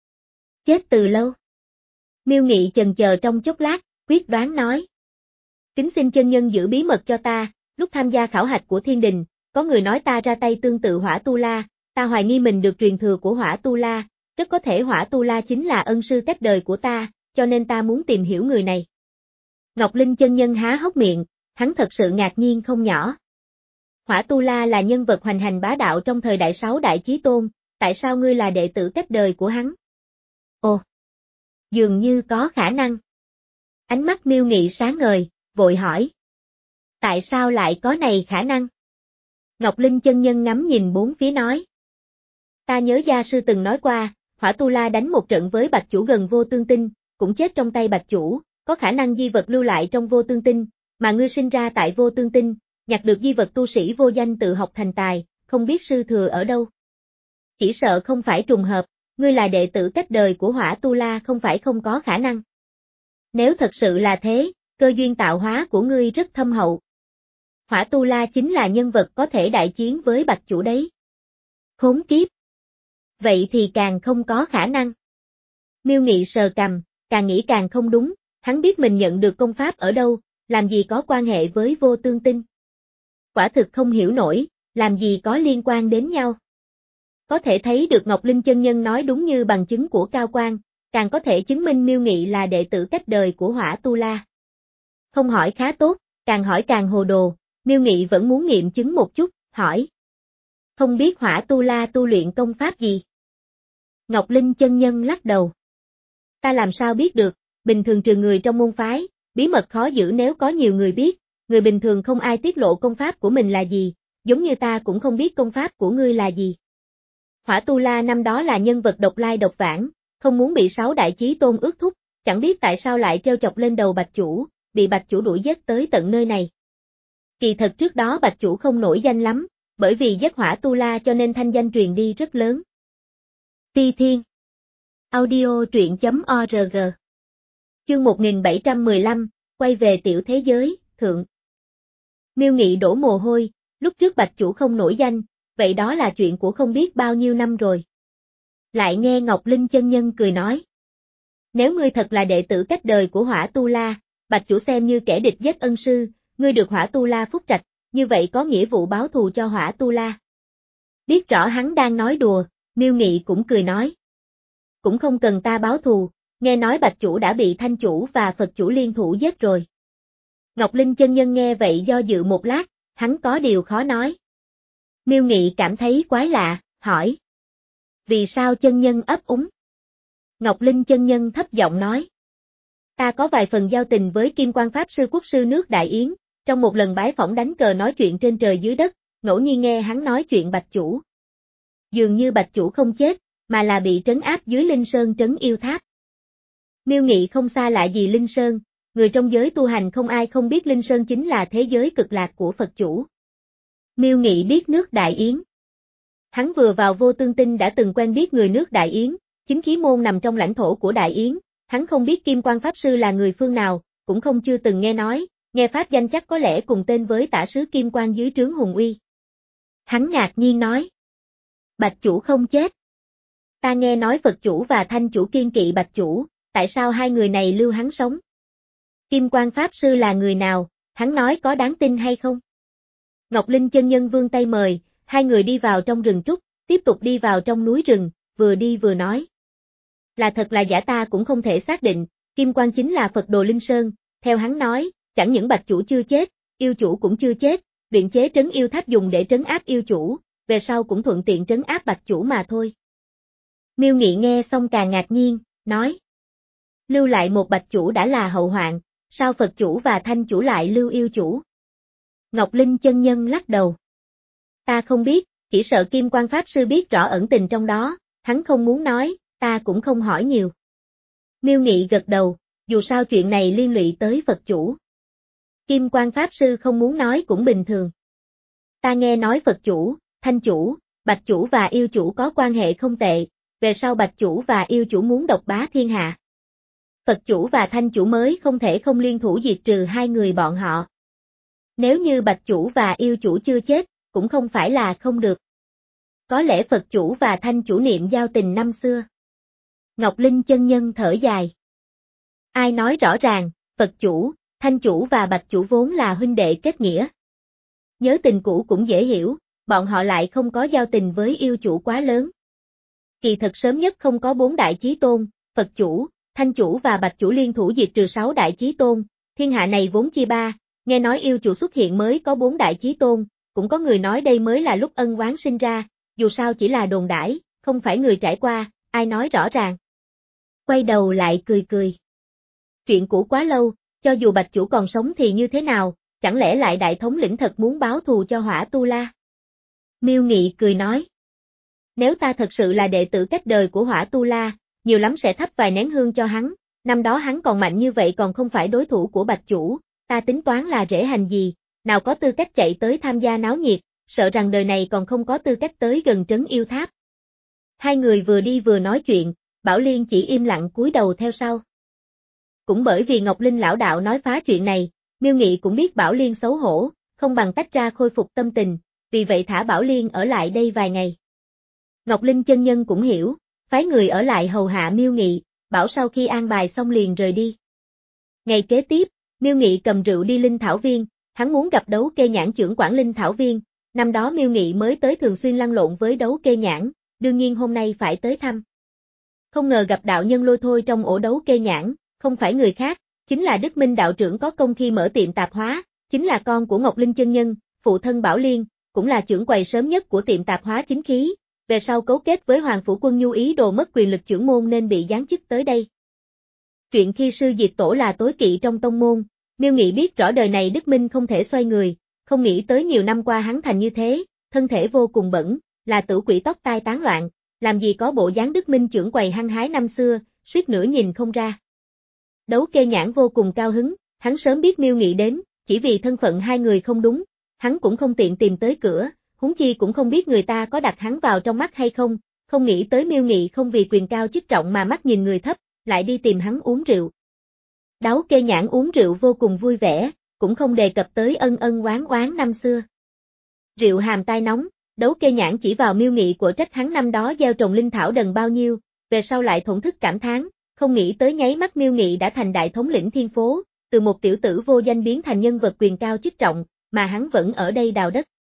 Chết từ lâu. Miêu Nghị chần chờ trong chốc lát, quyết đoán nói. Kính xin chân nhân giữ bí mật cho ta, lúc tham gia khảo hạch của thiên đình, có người nói ta ra tay tương tự Hỏa Tu La, ta hoài nghi mình được truyền thừa của Hỏa Tu La, rất có thể Hỏa Tu La chính là ân sư cách đời của ta, cho nên ta muốn tìm hiểu người này. Ngọc Linh chân nhân há hốc miệng, hắn thật sự ngạc nhiên không nhỏ. Hỏa Tu La là nhân vật hoành hành bá đạo trong thời đại sáu đại chí tôn, tại sao ngươi là đệ tử cách đời của hắn? Ồ, dường như có khả năng. Ánh mắt Miêu Nghị sáng ngời, vội hỏi. Tại sao lại có này khả năng? Ngọc Linh chân nhân ngắm nhìn bốn phía nói. Ta nhớ gia sư từng nói qua, Hỏa Tu La đánh một trận với Bạch Chủ gần Vô Tương Tinh, cũng chết trong tay Bạch Chủ, có khả năng di vật lưu lại trong Vô Tương Tinh, mà ngươi sinh ra tại Vô Tương Tinh, nhặt được di vật tu sĩ vô danh tự học thành tài, không biết sư thừa ở đâu. Chỉ sợ không phải trùng hợp, ngươi là đệ tử cách đời của Hỏa Tu La không phải không có khả năng. Nếu thật sự là thế, cơ duyên tạo hóa của ngươi rất thâm hậu. Hỏa Tu La chính là nhân vật có thể đại chiến với Bạch Chủ đấy. Khốn kiếp. Vậy thì càng không có khả năng. Miêu Nghị sờ cằm, càng nghĩ càng không đúng, hắn biết mình nhận được công pháp ở đâu, làm gì có quan hệ với Vô Tương Tinh. Quả thực không hiểu nổi, làm gì có liên quan đến nhau. Có thể thấy được Ngọc Linh chân nhân nói đúng như bằng chứng của Cao Quang, càng có thể chứng minh Miêu Nghị là đệ tử cách đời của Hỏa Tu La. Không hỏi khá tốt, càng hỏi càng hồ đồ, Miêu Nghị vẫn muốn nghiệm chứng một chút, hỏi. Không biết Hỏa Tu La tu luyện công pháp gì? Ngọc Linh chân nhân lắc đầu. Ta làm sao biết được, bình thường trừ người trong môn phái, bí mật khó giữ nếu có nhiều người biết, người bình thường không ai tiết lộ công pháp của mình là gì, giống như ta cũng không biết công pháp của ngươi là gì. Hỏa Tu La năm đó là nhân vật độc lai độc vãng, không muốn bị sáu đại chí tôn ước thúc, chẳng biết tại sao lại treo chọc lên đầu Bạch Chủ, bị Bạch Chủ đuổi giết tới tận nơi này. Kỳ thật trước đó Bạch Chủ không nổi danh lắm, bởi vì giết Hỏa Tu La cho nên thanh danh truyền đi rất lớn. Ti Thiên Audio truyện chấm org Chương một nghìn bảy trăm mười lăm, quay về tiểu thế giới, thượng. Miêu Nghị đổ mồ hôi, lúc trước Bạch Chủ không nổi danh, vậy đó là chuyện của không biết bao nhiêu năm rồi. Lại nghe Ngọc Linh chân nhân cười nói. Nếu ngươi thật là đệ tử cách đời của Hỏa Tu La, Bạch Chủ xem như kẻ địch giết ân sư, ngươi được Hỏa Tu La phúc trạch, như vậy có nghĩa vụ báo thù cho Hỏa Tu La. Biết rõ hắn đang nói đùa, Miêu Nghị cũng cười nói. Cũng không cần ta báo thù, nghe nói Bạch Chủ đã bị Thanh Chủ và Phật Chủ liên thủ giết rồi. Ngọc Linh chân nhân nghe vậy do dự một lát, hắn có điều khó nói. Miêu Nghị cảm thấy quái lạ, hỏi. Vì sao chân nhân ấp úng? Ngọc Linh chân nhân thấp giọng nói. Ta có vài phần giao tình với Kim Quan Pháp Sư Quốc sư nước Đại Yến, trong một lần bái phỏng đánh cờ nói chuyện trên trời dưới đất, ngẫu nhiên nghe hắn nói chuyện Bạch Chủ. Dường như Bạch Chủ không chết, mà là bị trấn áp dưới Linh Sơn trấn yêu tháp. Miêu Nghị không xa lạ gì Linh Sơn, người trong giới tu hành không ai không biết Linh Sơn chính là thế giới cực lạc của Phật Chủ. Miêu Nghị biết nước Đại Yến. Hắn vừa vào Vô Tương Tinh đã từng quen biết người nước Đại Yến, chính khí môn nằm trong lãnh thổ của Đại Yến, hắn không biết Kim Quan Pháp Sư là người phương nào, cũng không chưa từng nghe nói, nghe pháp danh chắc có lẽ cùng tên với tả sứ Kim Quan dưới trướng Hùng Uy. Hắn ngạc nhiên nói. Bạch Chủ không chết. Ta nghe nói Phật Chủ và Thanh Chủ kiên kỵ Bạch Chủ, tại sao hai người này lưu hắn sống? Kim Quan Pháp Sư là người nào, hắn nói có đáng tin hay không? Ngọc Linh chân nhân vươn tay mời, hai người đi vào trong rừng trúc, tiếp tục đi vào trong núi rừng, vừa đi vừa nói. Là thật là giả ta cũng không thể xác định, Kim Quan chính là Phật Đồ Linh Sơn, theo hắn nói, chẳng những Bạch Chủ chưa chết, yêu chủ cũng chưa chết, luyện chế trấn yêu tháp dùng để trấn áp yêu chủ, về sau cũng thuận tiện trấn áp Bạch Chủ mà thôi. Miêu Nghị nghe xong càng ngạc nhiên, nói. Lưu lại một Bạch Chủ đã là hậu hoạn, sao Phật Chủ và Thanh Chủ lại lưu yêu chủ? Ngọc Linh chân nhân lắc đầu. Ta không biết, chỉ sợ Kim Quan Pháp Sư biết rõ ẩn tình trong đó, hắn không muốn nói, ta cũng không hỏi nhiều. Miêu Nghị gật đầu, dù sao chuyện này liên lụy tới Phật Chủ. Kim Quan Pháp Sư không muốn nói cũng bình thường. Ta nghe nói Phật Chủ, Thanh Chủ, Bạch Chủ và yêu chủ có quan hệ không tệ, về sau Bạch Chủ và yêu chủ muốn độc bá thiên hạ. Phật Chủ và Thanh Chủ mới không thể không liên thủ diệt trừ hai người bọn họ. Nếu như Bạch Chủ và yêu chủ chưa chết, cũng không phải là không được. Có lẽ Phật Chủ và Thanh Chủ niệm giao tình năm xưa. Ngọc Linh chân nhân thở dài. Ai nói rõ ràng, Phật Chủ, Thanh Chủ và Bạch Chủ vốn là huynh đệ kết nghĩa. Nhớ tình cũ cũng dễ hiểu, bọn họ lại không có giao tình với yêu chủ quá lớn. Kỳ thật sớm nhất không có bốn đại chí tôn, Phật Chủ, Thanh Chủ và Bạch Chủ liên thủ diệt trừ sáu đại chí tôn, thiên hạ này vốn chia ba, nghe nói yêu chủ xuất hiện mới có bốn đại chí tôn, cũng có người nói đây mới là lúc ân oán sinh ra, dù sao chỉ là đồn đãi, không phải người trải qua, ai nói rõ ràng. Quay đầu lại cười cười. Chuyện cũ quá lâu, cho dù Bạch Chủ còn sống thì như thế nào, chẳng lẽ lại đại thống lĩnh thật muốn báo thù cho Hỏa Tu La? Miêu Nghị cười nói. Nếu ta thật sự là đệ tử cách đời của Hỏa Tu La, nhiều lắm sẽ thắp vài nén hương cho hắn, năm đó hắn còn mạnh như vậy còn không phải đối thủ của Bạch Chủ, ta tính toán là rễ hành gì, nào có tư cách chạy tới tham gia náo nhiệt, sợ rằng đời này còn không có tư cách tới gần trấn yêu tháp. Hai người vừa đi vừa nói chuyện, Bảo Liên chỉ im lặng cúi đầu theo sau. Cũng bởi vì Ngọc Linh lão đạo nói phá chuyện này, Miêu Nghị cũng biết Bảo Liên xấu hổ, không bằng tách ra khôi phục tâm tình, vì vậy thả Bảo Liên ở lại đây vài ngày. Ngọc Linh chân nhân cũng hiểu, phái người ở lại hầu hạ Miêu Nghị, bảo sau khi an bài xong liền rời đi. Ngày kế tiếp, Miêu Nghị cầm rượu đi Linh Thảo Viên, hắn muốn gặp Đấu Kê Nhãn trưởng quản Linh Thảo Viên, năm đó Miêu Nghị mới tới thường xuyên lăn lộn với Đấu Kê Nhãn, đương nhiên hôm nay phải tới thăm. Không ngờ gặp đạo nhân Lôi Thôi trong ổ Đấu Kê Nhãn, không phải người khác, chính là Đức Minh đạo trưởng có công khi mở tiệm tạp hóa, chính là con của Ngọc Linh chân nhân, phụ thân Bảo Liên, cũng là trưởng quầy sớm nhất của tiệm tạp hóa chính khí, về sau cấu kết với Hoàng Phủ Quân Nhu ý đồ mất quyền lực trưởng môn nên bị giáng chức tới đây. Chuyện khi sư diệt tổ là tối kỵ trong tông môn, Miêu Nghị biết rõ đời này Đức Minh không thể xoay người, không nghĩ tới nhiều năm qua hắn thành như thế, thân thể vô cùng bẩn, là tử quỷ tóc tai tán loạn, làm gì có bộ dáng Đức Minh trưởng quầy hăng hái năm xưa, suýt nữa nhìn không ra. Đấu Kê Nhãn vô cùng cao hứng, hắn sớm biết Miêu Nghị đến, chỉ vì thân phận hai người không đúng, hắn cũng không tiện tìm tới cửa, huống chi cũng không biết người ta có đặt hắn vào trong mắt hay không, không nghĩ tới Miêu Nghị không vì quyền cao chức trọng mà mắt nhìn người thấp, lại đi tìm hắn uống rượu. Đấu Kê Nhãn uống rượu vô cùng vui vẻ, cũng không đề cập tới ân ân oán oán năm xưa. Rượu hàm tai nóng, Đấu Kê Nhãn chỉ vào Miêu Nghị của trách hắn năm đó gieo trồng linh thảo đần bao nhiêu, về sau lại thổn thức cảm thán, không nghĩ tới nháy mắt Miêu Nghị đã thành đại thống lĩnh thiên phố, từ một tiểu tử vô danh biến thành nhân vật quyền cao chức trọng, mà hắn vẫn ở đây đào đất.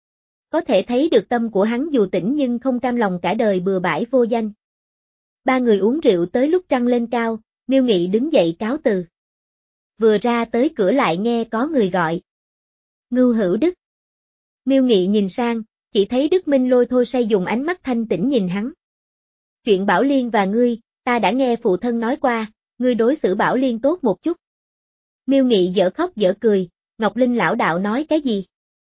Có thể thấy được tâm của hắn dù tỉnh nhưng không cam lòng cả đời bừa bãi vô danh. Ba người uống rượu tới lúc trăng lên cao, Miêu Nghị đứng dậy cáo từ. Vừa ra tới cửa lại nghe có người gọi. Ngưu Hữu Đức. Miêu Nghị nhìn sang, chỉ thấy Đức Minh Lôi Thôi say dùng ánh mắt thanh tĩnh nhìn hắn. Chuyện Bảo Liên và ngươi, ta đã nghe phụ thân nói qua, ngươi đối xử Bảo Liên tốt một chút. Miêu Nghị dở khóc dở cười, Ngọc Linh lão đạo nói cái gì?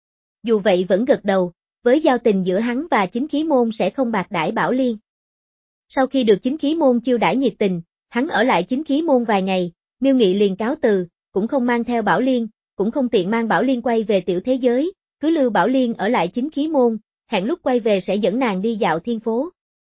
Dù vậy vẫn gật đầu, với giao tình giữa hắn và chính khí môn sẽ không bạc đãi Bảo Liên. Sau khi được chính khí môn chiêu đãi nhiệt tình, hắn ở lại chính khí môn vài ngày, Miêu Nghị liền cáo từ, cũng không mang theo Bảo Liên, cũng không tiện mang Bảo Liên quay về tiểu thế giới, cứ lưu Bảo Liên ở lại chính khí môn, hẹn lúc quay về sẽ dẫn nàng đi dạo thiên phố.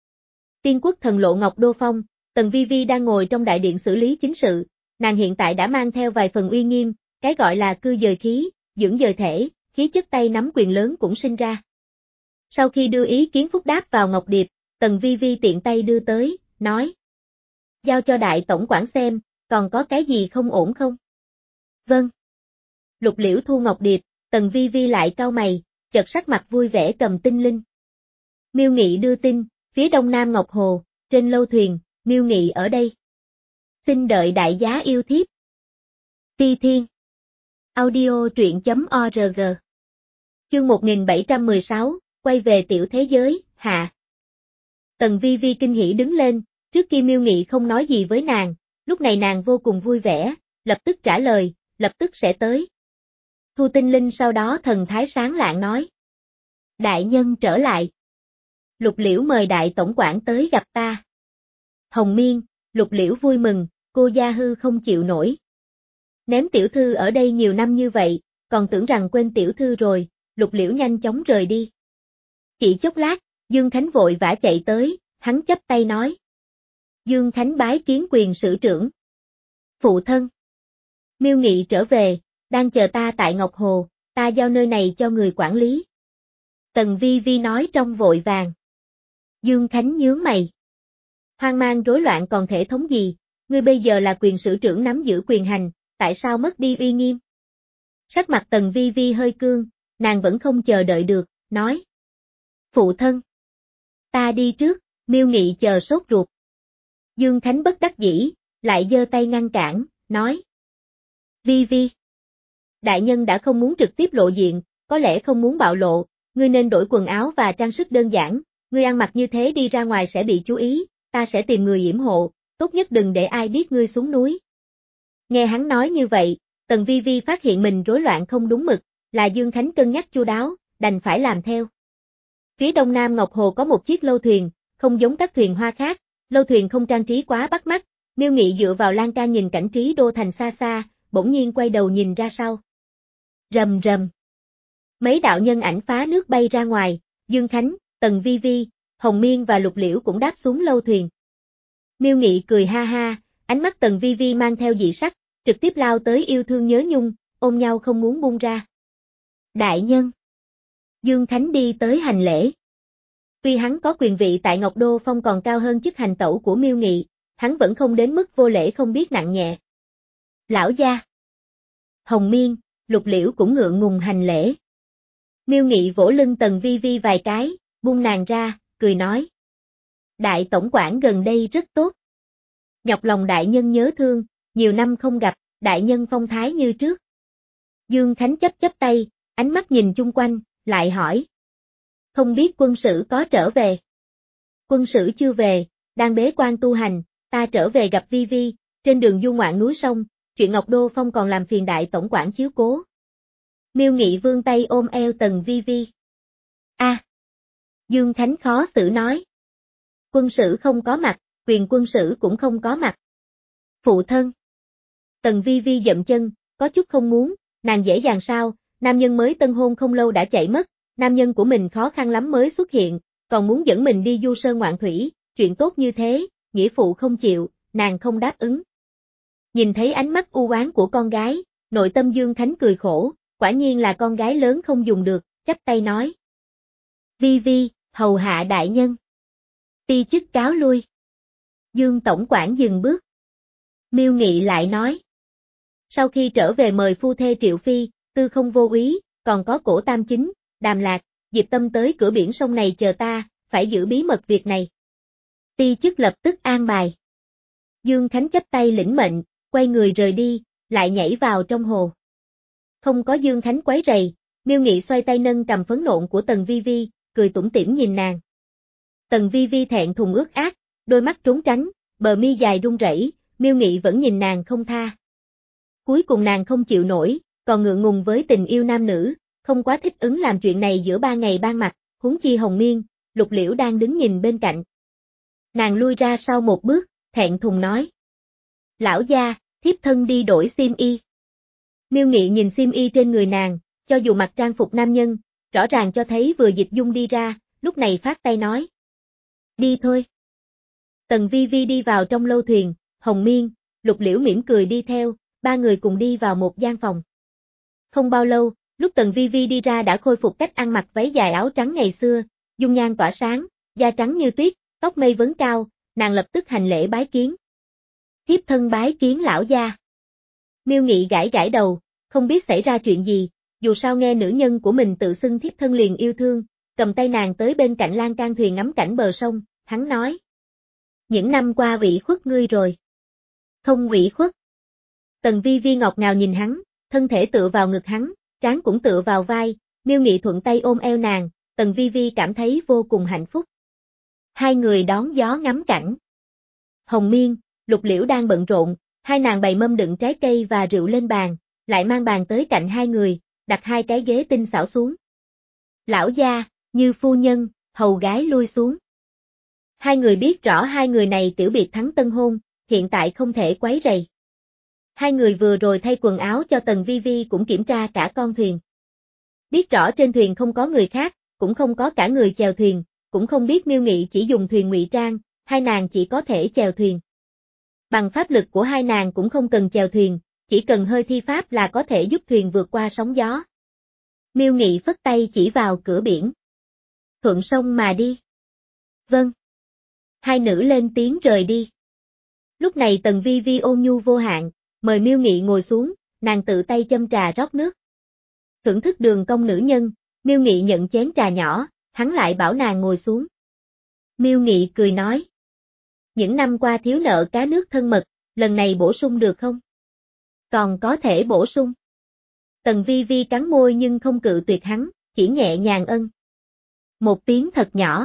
Tiên quốc thần lộ Ngọc Đô Phong, Tần Vi Vi đang ngồi trong đại điện xử lý chính sự, nàng hiện tại đã mang theo vài phần uy nghiêm, cái gọi là cư dời khí, dưỡng dời thể, khí chất tay nắm quyền lớn cũng sinh ra. Sau khi đưa ý kiến phúc đáp vào Ngọc Điệp, Tần Vi Vi tiện tay đưa tới, nói. Giao cho đại tổng quản xem, còn có cái gì không ổn không? Vâng. Lục Liễu thu Ngọc Điệp, Tần Vi Vi lại cau mày, chợt sắc mặt vui vẻ cầm tinh linh. Miêu Nghị đưa tin, phía đông nam Ngọc Hồ, trên lâu thuyền, Miêu Nghị ở đây. Xin đợi đại giá yêu thiếp. Ti Thiên. Audio truyện chấm org. Chương một nghìn bảy trăm mười sáu, quay về tiểu thế giới, hạ. Tần Vi Vi kinh hỉ đứng lên, trước kia Miêu Nghị không nói gì với nàng, lúc này nàng vô cùng vui vẻ, lập tức trả lời, lập tức sẽ tới. Thu Tinh Linh sau đó thần thái sáng lạng nói. Đại nhân trở lại. Lục Liễu mời đại tổng quản tới gặp ta. Hồng Miên, Lục Liễu vui mừng, cô Gia Hư không chịu nổi. Ném tiểu thư ở đây nhiều năm như vậy, còn tưởng rằng quên tiểu thư rồi, Lục Liễu nhanh chóng rời đi. Chỉ chốc lát, Dương Khánh vội vã chạy tới, hắn chắp tay nói. Dương Khánh bái kiến quyền sử trưởng. Phụ thân. Miêu Nghị trở về, đang chờ ta tại Ngọc Hồ, ta giao nơi này cho người quản lý. Tần Vi Vi nói trong vội vàng. Dương Khánh nhướng mày. Hoang mang rối loạn còn thể thống gì, ngươi bây giờ là quyền sử trưởng nắm giữ quyền hành, tại sao mất đi uy nghiêm? Sắc mặt Tần Vi Vi hơi cương, nàng vẫn không chờ đợi được, nói. Phụ thân. Ta đi trước, Miêu Nghị chờ sốt ruột. Dương Khánh bất đắc dĩ, lại giơ tay ngăn cản, nói. Vi Vi. Đại nhân đã không muốn trực tiếp lộ diện, có lẽ không muốn bạo lộ, ngươi nên đổi quần áo và trang sức đơn giản, ngươi ăn mặc như thế đi ra ngoài sẽ bị chú ý, ta sẽ tìm người yểm hộ, tốt nhất đừng để ai biết ngươi xuống núi. Nghe hắn nói như vậy, Tần Vi Vi phát hiện mình rối loạn không đúng mực, là Dương Khánh cân nhắc chu đáo, đành phải làm theo. Phía đông nam Ngọc Hồ có một chiếc lâu thuyền, không giống các thuyền hoa khác, lâu thuyền không trang trí quá bắt mắt, Miêu Nghị dựa vào lan can nhìn cảnh trí đô thành xa xa, bỗng nhiên quay đầu nhìn ra sau. Rầm rầm. Mấy đạo nhân ảnh phá nước bay ra ngoài, Dương Khánh, Tần Vi Vi, Hồng Miên và Lục Liễu cũng đáp xuống lâu thuyền. Miêu Nghị cười ha ha, ánh mắt Tần Vi Vi mang theo dị sắc, trực tiếp lao tới yêu thương nhớ nhung, ôm nhau không muốn buông ra. Đại nhân. Dương Khánh đi tới hành lễ. Tuy hắn có quyền vị tại Ngọc Đô Phong còn cao hơn chức hành tẩu của Miêu Nghị, hắn vẫn không đến mức vô lễ không biết nặng nhẹ. Lão gia. Hồng Miên, Lục Liễu cũng ngượng ngùng hành lễ. Miêu Nghị vỗ lưng Tần Vi Vi vài cái, buông nàng ra, cười nói. Đại tổng quản gần đây rất tốt. Nhọc lòng đại nhân nhớ thương, nhiều năm không gặp, đại nhân phong thái như trước. Dương Khánh chấp chấp tay, ánh mắt nhìn chung quanh, lại hỏi. Không biết quân sử có trở về? Quân sử chưa về, đang bế quan tu hành, ta trở về gặp Vi Vi, trên đường du ngoạn núi sông, chuyện Ngọc Đô Phong còn làm phiền đại tổng quản chiếu cố. Miêu Nghị vươn tay ôm eo Tần Vi Vi. A. À, Dương Khánh khó xử nói. Quân sử không có mặt, quyền quân sử cũng không có mặt. Phụ thân. Tần Vi Vi dậm chân, có chút không muốn, nàng dễ dàng sao, nam nhân mới tân hôn không lâu đã chạy mất, nam nhân của mình khó khăn lắm mới xuất hiện, còn muốn dẫn mình đi du sơn ngoạn thủy, chuyện tốt như thế, nghĩa phụ không chịu, nàng không đáp ứng. Nhìn thấy ánh mắt u oán của con gái, nội tâm Dương Khánh cười khổ, quả nhiên là con gái lớn không dùng được, chắp tay nói. Vi Vi, hầu hạ đại nhân. Ti chức cáo lui. Dương tổng quản dừng bước. Miêu Nghị lại nói. Sau khi trở về mời phu thê Triệu Phi, Tư Không Vô Úy, còn có Cổ Tam Chính, Đàm Lạc, Diệp Tâm tới cửa biển sông này chờ ta, phải giữ bí mật việc này. Ti chức lập tức an bài. Dương Khánh chấp tay lĩnh mệnh, quay người rời đi, lại nhảy vào trong hồ. Không có Dương Khánh quấy rầy, Miêu Nghị xoay tay nâng cầm phấn nộn của Tần Vi Vi, cười tủm tỉm nhìn nàng. Tần Vi Vi thẹn thùng ướt át, đôi mắt trốn tránh, bờ mi dài run rẩy, Miêu Nghị vẫn nhìn nàng không tha. Cuối cùng nàng không chịu nổi, còn ngượng ngùng với tình yêu nam nữ, không quá thích ứng làm chuyện này giữa ba ngày ban mặt, huống chi Hồng Miên, Lục Liễu đang đứng nhìn bên cạnh. Nàng lui ra sau một bước, thẹn thùng nói. Lão gia, thiếp thân đi đổi xiêm y. Miêu Nghị nhìn xiêm y trên người nàng, cho dù mặc trang phục nam nhân, rõ ràng cho thấy vừa dịch dung đi ra, lúc này phát tay nói. Đi thôi. Tần Vi Vi đi vào trong lâu thuyền, Hồng Miên, Lục Liễu mỉm cười đi theo, ba người cùng đi vào một gian phòng. Không bao lâu, lúc Tần Vi Vi đi ra đã khôi phục cách ăn mặc váy dài áo trắng ngày xưa, dung nhan tỏa sáng, da trắng như tuyết, tóc mây vấn cao, nàng lập tức hành lễ bái kiến. Thiếp thân bái kiến lão gia. Miêu Nghị gãi gãi đầu, không biết xảy ra chuyện gì, dù sao nghe nữ nhân của mình tự xưng thiếp thân liền yêu thương, cầm tay nàng tới bên cạnh lan can thuyền ngắm cảnh bờ sông, hắn nói. Những năm qua ủy khuất ngươi rồi. Không ủy khuất. Tần Vi Vi ngọt ngào nhìn hắn, thân thể tựa vào ngực hắn, trán cũng tựa vào vai, Miêu Nghị thuận tay ôm eo nàng, Tần Vi Vi cảm thấy vô cùng hạnh phúc. Hai người đón gió ngắm cảnh. Hồng Miên, Lục Liễu đang bận rộn, hai nàng bày mâm đựng trái cây và rượu lên bàn, lại mang bàn tới cạnh hai người, đặt hai cái ghế tinh xảo xuống. Lão gia, Như phu nhân, hầu gái lui xuống. Hai người biết rõ hai người này tiểu biệt thắng tân hôn, hiện tại không thể quấy rầy. Hai người vừa rồi thay quần áo cho Tần Vi Vi cũng kiểm tra cả con thuyền. Biết rõ trên thuyền không có người khác, cũng không có cả người chèo thuyền, cũng không biết Miêu Nghị chỉ dùng thuyền ngụy trang, hai nàng chỉ có thể chèo thuyền. Bằng pháp lực của hai nàng cũng không cần chèo thuyền, chỉ cần hơi thi pháp là có thể giúp thuyền vượt qua sóng gió. Miêu Nghị phất tay chỉ vào cửa biển. Thuận sông mà đi. Vâng. Hai nữ lên tiếng rời đi. Lúc này Tần Vi Vi ôn nhu vô hạn, mời Miêu Nghị ngồi xuống, nàng tự tay châm trà rót nước. Thưởng thức đường cong nữ nhân, Miêu Nghị nhận chén trà nhỏ, hắn lại bảo nàng ngồi xuống. Miêu Nghị cười nói. Những năm qua thiếu nợ cá nước thân mật, lần này bổ sung được không? Còn có thể bổ sung. Tần Vi Vi cắn môi nhưng không cự tuyệt hắn, chỉ nhẹ nhàng ân. Một tiếng thật nhỏ.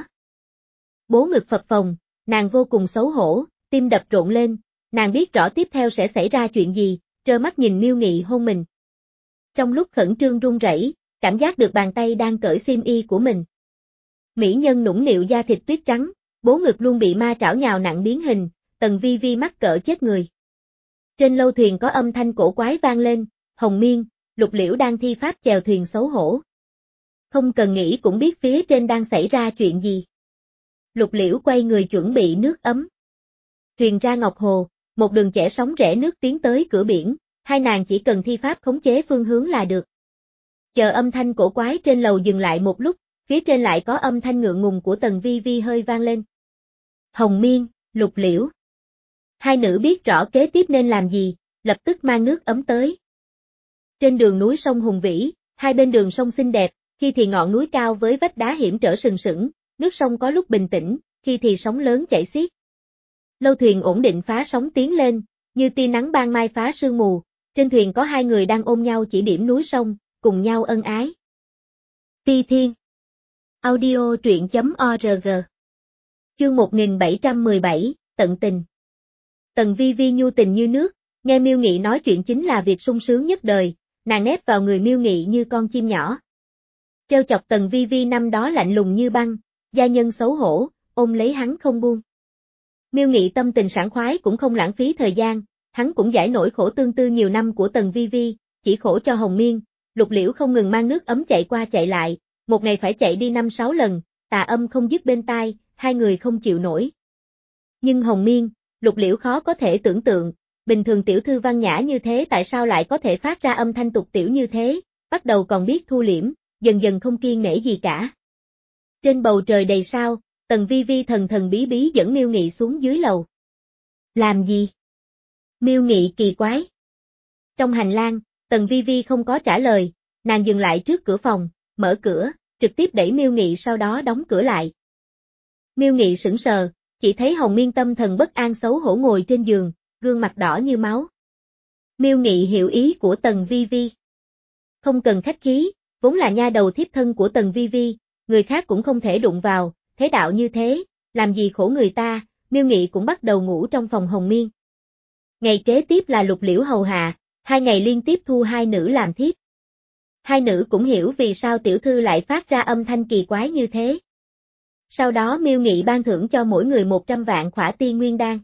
Bố ngực phập phồng, nàng vô cùng xấu hổ, tim đập rộn lên, nàng biết rõ tiếp theo sẽ xảy ra chuyện gì, trơ mắt nhìn Miêu Nghị hôn mình. Trong lúc khẩn trương run rẩy, cảm giác được bàn tay đang cởi xiêm y của mình. Mỹ nhân nũng nịu da thịt tuyết trắng, bố ngực luôn bị ma trảo nhào nặng biến hình, Tần Vi Vi mắc cỡ chết người. Trên lâu thuyền có âm thanh cổ quái vang lên, Hồng Miên, Lục Liễu đang thi pháp chèo thuyền xấu hổ. Không cần nghĩ cũng biết phía trên đang xảy ra chuyện gì. Lục Liễu quay người chuẩn bị nước ấm. Thuyền ra Ngọc Hồ, một đường chẻ sóng rẽ nước tiến tới cửa biển, hai nàng chỉ cần thi pháp khống chế phương hướng là được. Chờ âm thanh cổ quái trên lầu dừng lại một lúc, phía trên lại có âm thanh ngượng ngùng của Tần Vi Vi hơi vang lên. Hồng Miên, Lục Liễu. Hai nữ biết rõ kế tiếp nên làm gì, lập tức mang nước ấm tới. Trên đường núi sông hùng vĩ, hai bên đường sông xinh đẹp, khi thì ngọn núi cao với vách đá hiểm trở sừng sững, nước sông có lúc bình tĩnh, khi thì sóng lớn chảy xiết. Lâu thuyền ổn định phá sóng tiến lên, như tia nắng ban mai phá sương mù, trên thuyền có hai người đang ôm nhau chỉ điểm núi sông, cùng nhau ân ái. Ti Thiên. Audio truyện chấm org. Chương một nghìn bảy trăm mười bảy, tận tình. Tần Vi Vi nhu tình như nước, nghe Miêu Nghị nói chuyện chính là việc sung sướng nhất đời, nàng nép vào người Miêu Nghị như con chim nhỏ. Trêu chọc Tần Vi Vi năm đó lạnh lùng như băng, gia nhân xấu hổ, ôm lấy hắn không buông. Miêu Nghị tâm tình sảng khoái cũng không lãng phí thời gian, hắn cũng giải nỗi khổ tương tư nhiều năm của Tần Vi Vi, chỉ khổ cho Hồng Miên, Lục Liễu không ngừng mang nước ấm chạy qua chạy lại, một ngày phải chạy đi năm sáu lần, tà âm không dứt bên tai, hai người không chịu nổi. Nhưng Hồng Miên, Lục Liễu khó có thể tưởng tượng, bình thường tiểu thư văn nhã như thế tại sao lại có thể phát ra âm thanh tục tiểu như thế, bắt đầu còn biết thu liễm, dần dần không kiêng nể gì cả. Trên bầu trời đầy sao, Tần Vi Vi thần thần bí bí dẫn Miêu Nghị xuống dưới lầu. Làm gì? Miêu Nghị kỳ quái. Trong hành lang, Tần Vi Vi không có trả lời, nàng dừng lại trước cửa phòng, mở cửa, trực tiếp đẩy Miêu Nghị sau đó đóng cửa lại. Miêu Nghị sững sờ, chỉ thấy Hồng Miên tâm thần bất an xấu hổ ngồi trên giường, gương mặt đỏ như máu. Miêu Nghị hiểu ý của Tần Vi Vi. Không cần khách khí, vốn là nha đầu thiếp thân của Tần Vi Vi, người khác cũng không thể đụng vào, thế đạo như thế, làm gì khổ người ta, Miêu Nghị cũng bắt đầu ngủ trong phòng Hồng Miên. Ngày kế tiếp là Lục Liễu hầu hạ, hai ngày liên tiếp thu hai nữ làm thiếp. Hai nữ cũng hiểu vì sao tiểu thư lại phát ra âm thanh kỳ quái như thế. Sau đó Miêu Nghị ban thưởng cho mỗi người một trăm vạn khỏa tiên nguyên đan.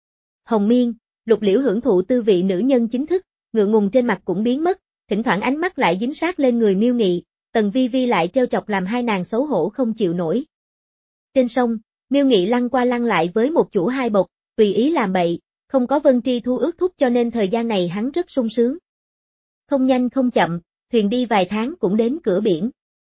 Hồng Miên, Lục Liễu hưởng thụ tư vị nữ nhân chính thức, ngượng ngùng trên mặt cũng biến mất, thỉnh thoảng ánh mắt lại dính sát lên người Miêu Nghị, Tần Vi Vi lại trêu chọc làm hai nàng xấu hổ không chịu nổi. Trên sông, Miêu Nghị lăn qua lăn lại với một chủ hai bộc, tùy ý làm bậy, không có Vân Tri Thu ước thúc cho nên thời gian này hắn rất sung sướng. Không nhanh không chậm, thuyền đi vài tháng cũng đến cửa biển.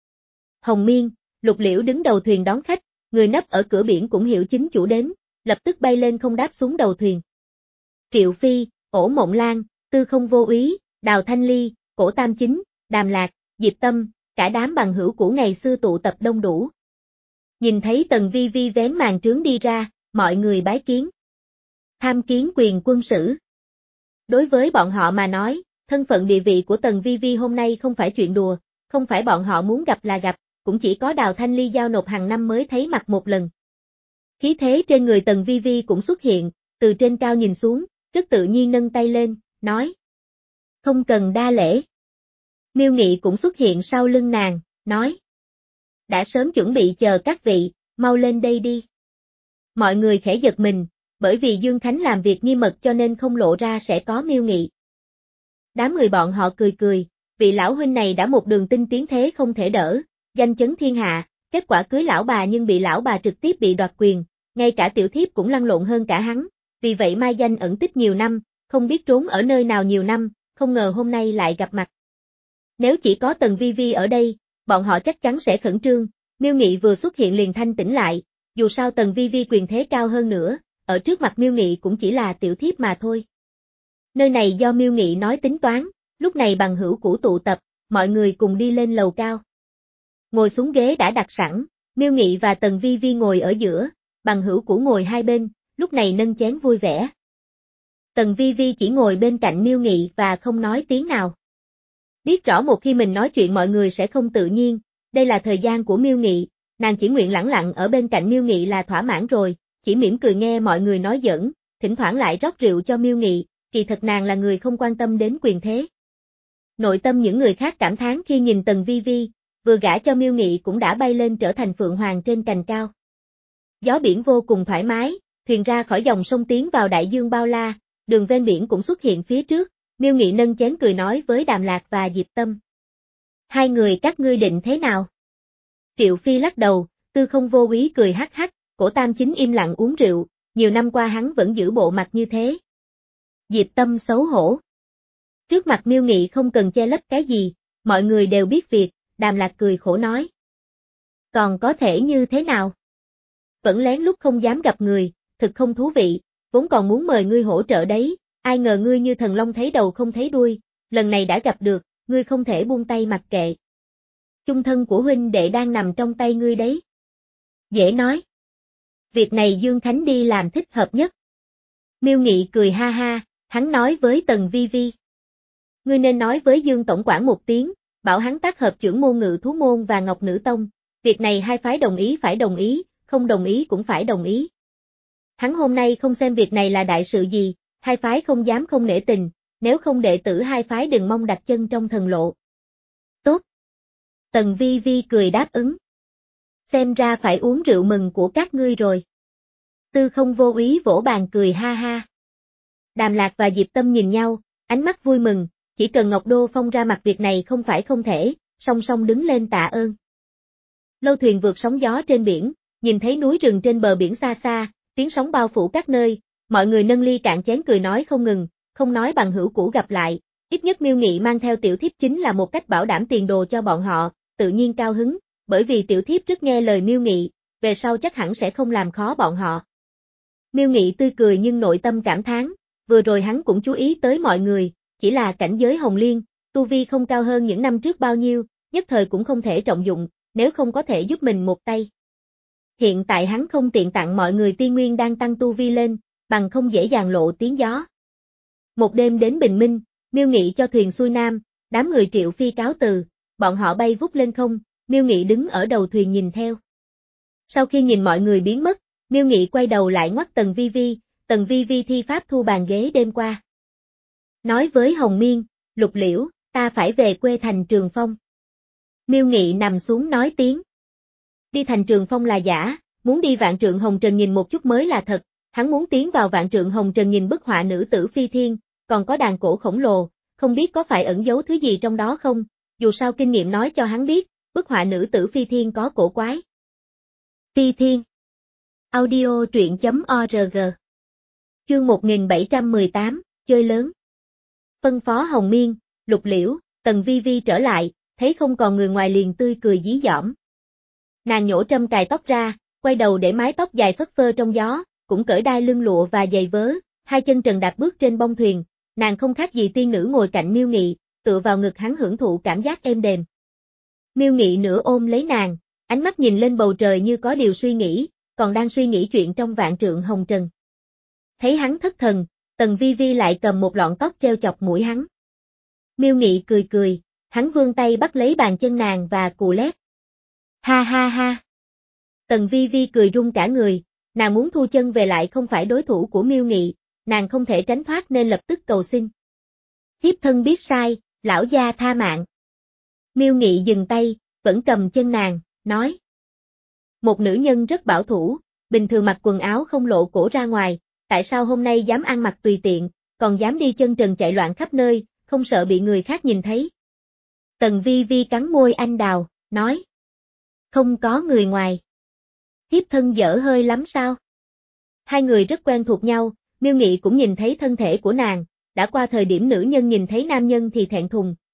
Hồng Miên, Lục Liễu đứng đầu thuyền đón khách, người nấp ở cửa biển cũng hiểu chính chủ đến, lập tức bay lên không đáp xuống đầu thuyền. Triệu Phi, Ổ Mộng Lan, Tư Không Vô Úy, Đào Thanh Ly, Cổ Tam Chính, Đàm Lạc, Diệp Tâm, cả đám bằng hữu cũ ngày xưa tụ tập đông đủ. Nhìn thấy Tần Vi Vi vén màn trướng đi ra, mọi người bái kiến. Tham kiến quyền quân sử. Đối với bọn họ mà nói, thân phận địa vị của Tần Vi Vi hôm nay không phải chuyện đùa, không phải bọn họ muốn gặp là gặp, cũng chỉ có Đào Thanh Ly giao nộp hàng năm mới thấy mặt một lần. Khí thế trên người Tần Vi Vi cũng xuất hiện, từ trên cao nhìn xuống, rất tự nhiên nâng tay lên, nói. Không cần đa lễ. Miêu Nghị cũng xuất hiện sau lưng nàng, nói. Đã sớm chuẩn bị chờ các vị, mau lên đây đi. Mọi người khẽ giật mình, bởi vì Dương Khánh làm việc nghiêm mật cho nên không lộ ra sẽ có Miêu Nghị. Đám người bọn họ cười cười, vị lão huynh này đã một đường tinh tiến thế không thể đỡ, danh chấn thiên hạ, kết quả cưới lão bà nhưng bị lão bà trực tiếp bị đoạt quyền, ngay cả tiểu thiếp cũng lăn lộn hơn cả hắn, vì vậy mai danh ẩn tích nhiều năm, không biết trốn ở nơi nào nhiều năm, không ngờ hôm nay lại gặp mặt. Nếu chỉ có Tần Vi Vi ở đây, bọn họ chắc chắn sẽ khẩn trương, Miêu Nghị vừa xuất hiện liền thanh tĩnh lại, dù sao Tần Vi Vi quyền thế cao hơn nữa, ở trước mặt Miêu Nghị cũng chỉ là tiểu thiếp mà thôi. Nơi này do Miêu Nghị nói tính toán, lúc này bằng hữu cũ tụ tập, mọi người cùng đi lên lầu cao. Ngồi xuống ghế đã đặt sẵn, Miêu Nghị và Tần Vi Vi ngồi ở giữa, bằng hữu cũ ngồi hai bên, lúc này nâng chén vui vẻ. Tần Vi Vi chỉ ngồi bên cạnh Miêu Nghị và không nói tiếng nào. Biết rõ một khi mình nói chuyện mọi người sẽ không tự nhiên, đây là thời gian của Miêu Nghị, nàng chỉ nguyện lẳng lặng ở bên cạnh Miêu Nghị là thỏa mãn rồi, chỉ mỉm cười nghe mọi người nói giỡn, thỉnh thoảng lại rót rượu cho Miêu Nghị, kỳ thật nàng là người không quan tâm đến quyền thế. Nội tâm những người khác cảm thán khi nhìn Tần Vi Vi, vừa gả cho Miêu Nghị cũng đã bay lên trở thành phượng hoàng trên cành cao. Gió biển vô cùng thoải mái, thuyền ra khỏi dòng sông tiến vào đại dương bao la, đường ven biển cũng xuất hiện phía trước, Miêu Nghị nâng chén cười nói với Đàm Lạc và Diệp Tâm. Hai người các ngươi định thế nào? Triệu Phi lắc đầu, Tư Không Vô Úy cười hắc hắc, Cổ Tam Chính im lặng uống rượu, nhiều năm qua hắn vẫn giữ bộ mặt như thế. Diệp Tâm xấu hổ. Trước mặt Miêu Nghị không cần che lấp cái gì, mọi người đều biết việc, Đàm Lạc cười khổ nói. Còn có thể như thế nào? Vẫn lén lút không dám gặp người, thực không thú vị, vốn còn muốn mời ngươi hỗ trợ đấy, ai ngờ ngươi như thần long thấy đầu không thấy đuôi, lần này đã gặp được, ngươi không thể buông tay mặc kệ. Chung thân của huynh đệ đang nằm trong tay ngươi đấy. Dễ nói. Việc này Dương Khánh đi làm thích hợp nhất. Miêu Nghị cười ha ha, hắn nói với Tần Vi Vi. Ngươi nên nói với Dương Tổng quản một tiếng, bảo hắn tác hợp trưởng môn Ngự Thú Môn và Ngọc Nữ Tông, việc này hai phái đồng ý phải đồng ý, không đồng ý cũng phải đồng ý. Hắn hôm nay không xem việc này là đại sự gì, hai phái không dám không nể tình, nếu không đệ tử hai phái đừng mong đặt chân trong thần lộ. Tốt. Tần Vi Vi cười đáp ứng. Xem ra phải uống rượu mừng của các ngươi rồi. Tư Không Vô Úy vỗ bàn cười ha ha. Đàm Lạc và Diệp Tâm nhìn nhau, ánh mắt vui mừng, chỉ cần Ngọc Đô Phong ra mặt việc này không phải không thể, song song đứng lên tạ ơn. Lâu thuyền vượt sóng gió trên biển, nhìn thấy núi rừng trên bờ biển xa xa, tiếng sóng bao phủ các nơi, mọi người nâng ly cạn chén cười nói không ngừng, không nói bằng hữu cũ gặp lại, ít nhất Miêu Nghị mang theo tiểu thiếp chính là một cách bảo đảm tiền đồ cho bọn họ, tự nhiên cao hứng, bởi vì tiểu thiếp rất nghe lời Miêu Nghị, về sau chắc hẳn sẽ không làm khó bọn họ. Miêu Nghị tươi cười nhưng nội tâm cảm thán, vừa rồi hắn cũng chú ý tới mọi người, chỉ là cảnh giới hồng liên, tu vi không cao hơn những năm trước bao nhiêu, nhất thời cũng không thể trọng dụng, nếu không có thể giúp mình một tay. Hiện tại hắn không tiện tặng mọi người tiên nguyên đang tăng tu vi lên, bằng không dễ dàng lộ tiếng gió. Một đêm đến bình minh, Miêu Nghị cho thuyền xuôi nam, đám người Triệu Phi cáo từ, bọn họ bay vút lên không, Miêu Nghị đứng ở đầu thuyền nhìn theo. Sau khi nhìn mọi người biến mất, Miêu Nghị quay đầu lại ngoắt Tần Vi Vi, Tần Vi Vi thi pháp thu bàn ghế đêm qua. Nói với Hồng Miên, Lục Liễu, ta phải về quê thành Trường Phong. Miêu Nghị nằm xuống nói tiếng. Đi thành Trường Phong là giả, muốn đi Vạn Trượng Hồng Trần nhìn một chút mới là thật, hắn muốn tiến vào Vạn Trượng Hồng Trần nhìn bức họa nữ tử phi thiên, còn có đàn cổ khổng lồ, không biết có phải ẩn giấu thứ gì trong đó không, dù sao kinh nghiệm nói cho hắn biết, bức họa nữ tử phi thiên có cổ quái. Phi thiên. Audio truyện chấm org. Chương một nghìn bảy trăm mười tám, chơi lớn. Phân phó Hồng Miên, Lục Liễu, Tần Vi Vi trở lại, thấy không còn người ngoài liền tươi cười dí dỏm. Nàng nhổ trâm cài tóc ra, quay đầu để mái tóc dài phất phơ trong gió, cũng cởi đai lưng lụa và giày vớ, hai chân trần đạp bước trên bông thuyền, nàng không khác gì tiên nữ ngồi cạnh Miêu Nghị, tựa vào ngực hắn hưởng thụ cảm giác êm đềm. Miêu Nghị nửa ôm lấy nàng, ánh mắt nhìn lên bầu trời như có điều suy nghĩ, còn đang suy nghĩ chuyện trong Vạn Trượng Hồng Trần. Thấy hắn thất thần, Tần Vi Vi lại cầm một lọn tóc treo chọc mũi hắn. Miêu Nghị cười cười, hắn vươn tay bắt lấy bàn chân nàng và cù lét. Ha ha ha. Tần Vi Vi cười run cả người, nàng muốn thu chân về lại không phải đối thủ của Miêu Nghị, nàng không thể tránh thoát nên lập tức cầu xin. Thiếp thân biết sai, lão gia tha mạng. Miêu Nghị dừng tay, vẫn cầm chân nàng, nói. Một nữ nhân rất bảo thủ, bình thường mặc quần áo không lộ cổ ra ngoài, tại sao hôm nay dám ăn mặc tùy tiện, còn dám đi chân trần chạy loạn khắp nơi, không sợ bị người khác nhìn thấy. Tần Vi Vi cắn môi anh đào, nói. Không có người ngoài. Thiếp thân dở hơi lắm sao? Hai người rất quen thuộc nhau, Miêu Nghị cũng nhìn thấy thân thể của nàng, đã qua thời điểm nữ nhân nhìn thấy nam nhân thì thẹn thùng,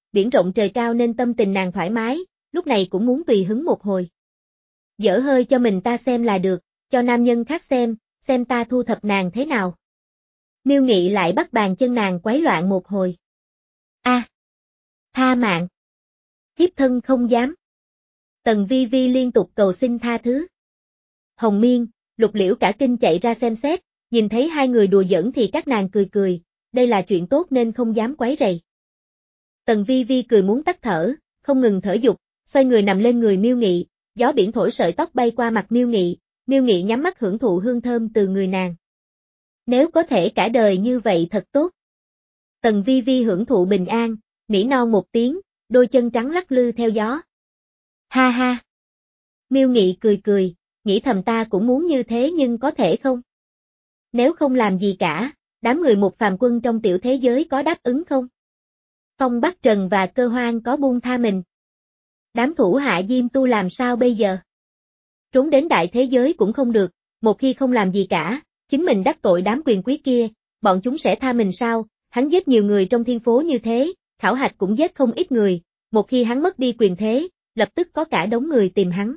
biển rộng trời cao nên tâm tình nàng thoải mái, lúc này cũng muốn tùy hứng một hồi. Dở hơi cho mình ta xem là được, cho nam nhân khác xem, xem ta thu thập nàng thế nào. Miêu Nghị lại bắt bàn chân nàng quấy loạn một hồi. A, à, tha mạng. Thiếp thân không dám. Tần Vi Vi liên tục cầu xin tha thứ. Hồng Miên, Lục Liễu cả kinh chạy ra xem xét, nhìn thấy hai người đùa giỡn thì các nàng cười cười, đây là chuyện tốt nên không dám quấy rầy. Tần Vi Vi cười muốn tắt thở, không ngừng thở dục, xoay người nằm lên người Miêu Nghị, gió biển thổi sợi tóc bay qua mặt Miêu Nghị, Miêu Nghị nhắm mắt hưởng thụ hương thơm từ người nàng. Nếu có thể cả đời như vậy thật tốt. Tần Vi Vi hưởng thụ bình an, nỉ non một tiếng, đôi chân trắng lắc lư theo gió. Ha ha. Miêu Nghị cười cười, nghĩ thầm ta cũng muốn như thế nhưng có thể không? Nếu không làm gì cả, đám người một phàm quân trong tiểu thế giới có đáp ứng không? Phong Bắc Trần và Cơ Hoang có buông tha mình? Đám thủ hạ Diêm Tu làm sao bây giờ? Trốn đến đại thế giới cũng không được, một khi không làm gì cả, chính mình đắc tội đám quyền quý kia, bọn chúng sẽ tha mình sao? Hắn giết nhiều người trong thiên phố như thế, khảo hạch cũng giết không ít người, một khi hắn mất đi quyền thế, lập tức có cả đống người tìm hắn.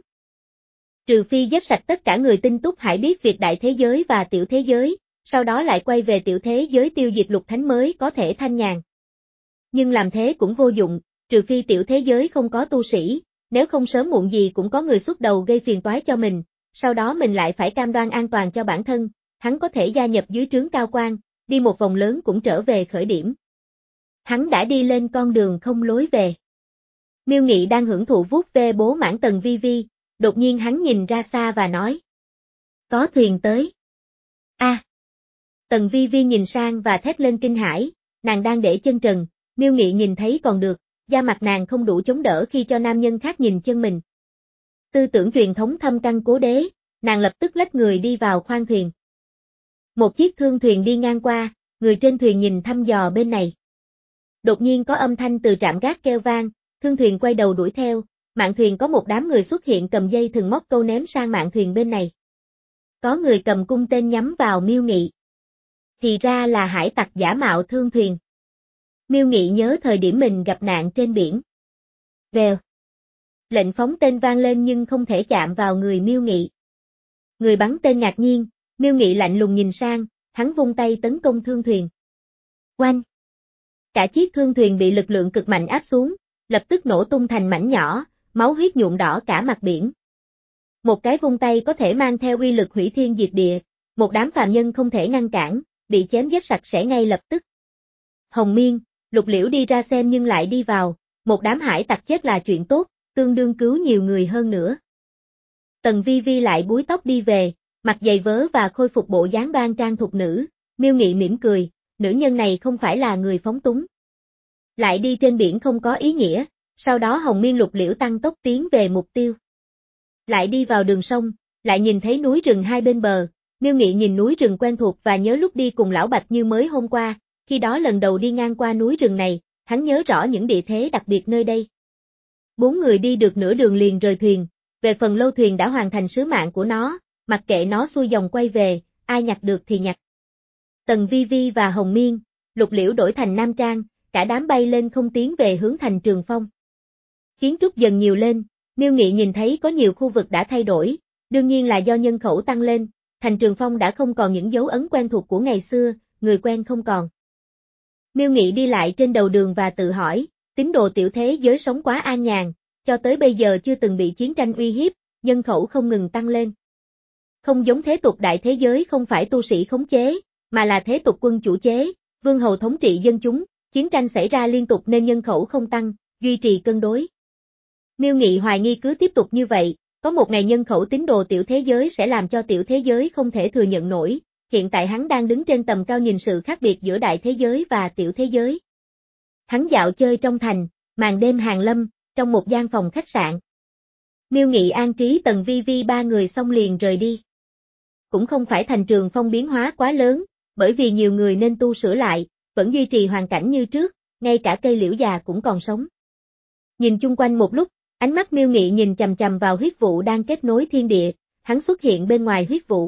Trừ phi giết sạch tất cả người tinh túc hải biết việc đại thế giới và tiểu thế giới, sau đó lại quay về tiểu thế giới tiêu diệt lục thánh mới có thể thanh nhàn. Nhưng làm thế cũng vô dụng, trừ phi tiểu thế giới không có tu sĩ, nếu không sớm muộn gì cũng có người xuất đầu gây phiền toái cho mình, sau đó mình lại phải cam đoan an toàn cho bản thân, hắn có thể gia nhập dưới trướng cao quan, đi một vòng lớn cũng trở về khởi điểm. Hắn đã đi lên con đường không lối về. Miêu Nghị đang hưởng thụ vuốt ve bố mãn Tần Vi Vi, đột nhiên hắn nhìn ra xa và nói. Có thuyền tới. A. À. Tần Vi Vi nhìn sang và thét lên kinh hãi, nàng đang để chân trần, Miêu Nghị nhìn thấy còn được, da mặt nàng không đủ chống đỡ khi cho nam nhân khác nhìn chân mình. Tư tưởng truyền thống thâm căn cố đế, nàng lập tức lách người đi vào khoang thuyền. Một chiếc thương thuyền đi ngang qua, người trên thuyền nhìn thăm dò bên này. Đột nhiên có âm thanh từ trạm gác kêu vang, thương thuyền quay đầu đuổi theo, mạn thuyền có một đám người xuất hiện cầm dây thừng móc câu ném sang mạn thuyền bên này. Có người cầm cung tên nhắm vào Miêu Nghị. Thì ra là hải tặc giả mạo thương thuyền. Miêu Nghị nhớ thời điểm mình gặp nạn trên biển. Vèo. Lệnh phóng tên vang lên nhưng không thể chạm vào người Miêu Nghị. Người bắn tên ngạc nhiên, Miêu Nghị lạnh lùng nhìn sang, hắn vung tay tấn công thương thuyền. Oanh! Cả chiếc thương thuyền bị lực lượng cực mạnh áp xuống, lập tức nổ tung thành mảnh nhỏ, máu huyết nhuộm đỏ cả mặt biển. Một cái vung tay có thể mang theo uy lực hủy thiên diệt địa, một đám phàm nhân không thể ngăn cản, bị chém giết sạch sẽ ngay lập tức. Hồng Miên, Lục Liễu đi ra xem nhưng lại đi vào, một đám hải tặc chết là chuyện tốt, tương đương cứu nhiều người hơn nữa. Tần Vi Vi lại búi tóc đi về, mặc giày vớ và khôi phục bộ dáng đoan trang thục nữ, Miêu Nghị mỉm cười, nữ nhân này không phải là người phóng túng. Lại đi trên biển không có ý nghĩa, sau đó Hồng Miên Lục Liễu tăng tốc tiến về mục tiêu. Lại đi vào đường sông, lại nhìn thấy núi rừng hai bên bờ, Miêu Nghị nhìn núi rừng quen thuộc và nhớ lúc đi cùng Lão Bạch như mới hôm qua, khi đó lần đầu đi ngang qua núi rừng này, hắn nhớ rõ những địa thế đặc biệt nơi đây. Bốn người đi được nửa đường liền rời thuyền, về phần lâu thuyền đã hoàn thành sứ mạng của nó, mặc kệ nó xuôi dòng quay về, ai nhặt được thì nhặt. Tần Vi Vi và Hồng Miên, Lục Liễu đổi thành nam trang, cả đám bay lên không tiến về hướng thành Trường Phong. Kiến trúc dần nhiều lên, Miêu Nghị nhìn thấy có nhiều khu vực đã thay đổi, đương nhiên là do nhân khẩu tăng lên, thành Trường Phong đã không còn những dấu ấn quen thuộc của ngày xưa, người quen không còn. Miêu Nghị đi lại trên đầu đường và tự hỏi, tín đồ tiểu thế giới sống quá an nhàn, cho tới bây giờ chưa từng bị chiến tranh uy hiếp, nhân khẩu không ngừng tăng lên. Không giống thế tục đại thế giới không phải tu sĩ khống chế, mà là thế tục quân chủ chế, vương hầu thống trị dân chúng, chiến tranh xảy ra liên tục nên nhân khẩu không tăng, duy trì cân đối. Miêu Nghị hoài nghi cứ tiếp tục như vậy, có một ngày nhân khẩu tín đồ tiểu thế giới sẽ làm cho tiểu thế giới không thể thừa nhận nổi, hiện tại hắn đang đứng trên tầm cao nhìn sự khác biệt giữa đại thế giới và tiểu thế giới. Hắn dạo chơi trong thành, màn đêm hàng lâm, trong một gian phòng khách sạn. Miêu Nghị an trí Tần Vi Vi ba người xong liền rời đi. Cũng không phải thành Trường Phong biến hóa quá lớn, bởi vì nhiều người nên tu sửa lại, vẫn duy trì hoàn cảnh như trước, ngay cả cây liễu già cũng còn sống. Nhìn chung quanh một lúc, ánh mắt Miêu Nghị nhìn chằm chằm vào huyết vụ đang kết nối thiên địa, hắn xuất hiện bên ngoài huyết vụ.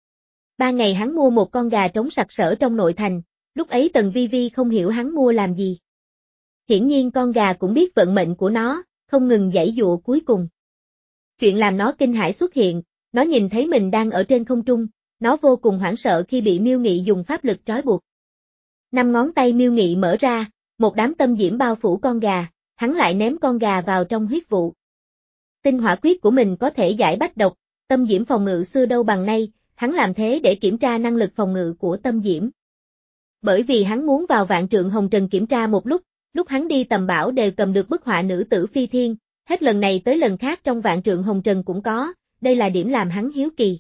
Ba ngày hắn mua một con gà trống sặc sỡ trong nội thành, lúc ấy Tần Vi Vi không hiểu hắn mua làm gì. Hiển nhiên con gà cũng biết vận mệnh của nó, không ngừng giãy giụa cuối cùng. Chuyện làm nó kinh hãi xuất hiện, nó nhìn thấy mình đang ở trên không trung, nó vô cùng hoảng sợ khi bị Miêu Nghị dùng pháp lực trói buộc. Năm ngón tay Miêu Nghị mở ra, một đám tâm diễm bao phủ con gà, hắn lại ném con gà vào trong huyết vụ. Tinh hỏa quyết của mình có thể giải bách độc, tâm diễm phòng ngự xưa đâu bằng nay, hắn làm thế để kiểm tra năng lực phòng ngự của tâm diễm. Bởi vì hắn muốn vào Vạn Trượng Hồng Trần kiểm tra một lúc, lúc hắn đi tầm bảo đều cầm được bức họa nữ tử phi thiên, hết lần này tới lần khác trong Vạn Trượng Hồng Trần cũng có, đây là điểm làm hắn hiếu kỳ.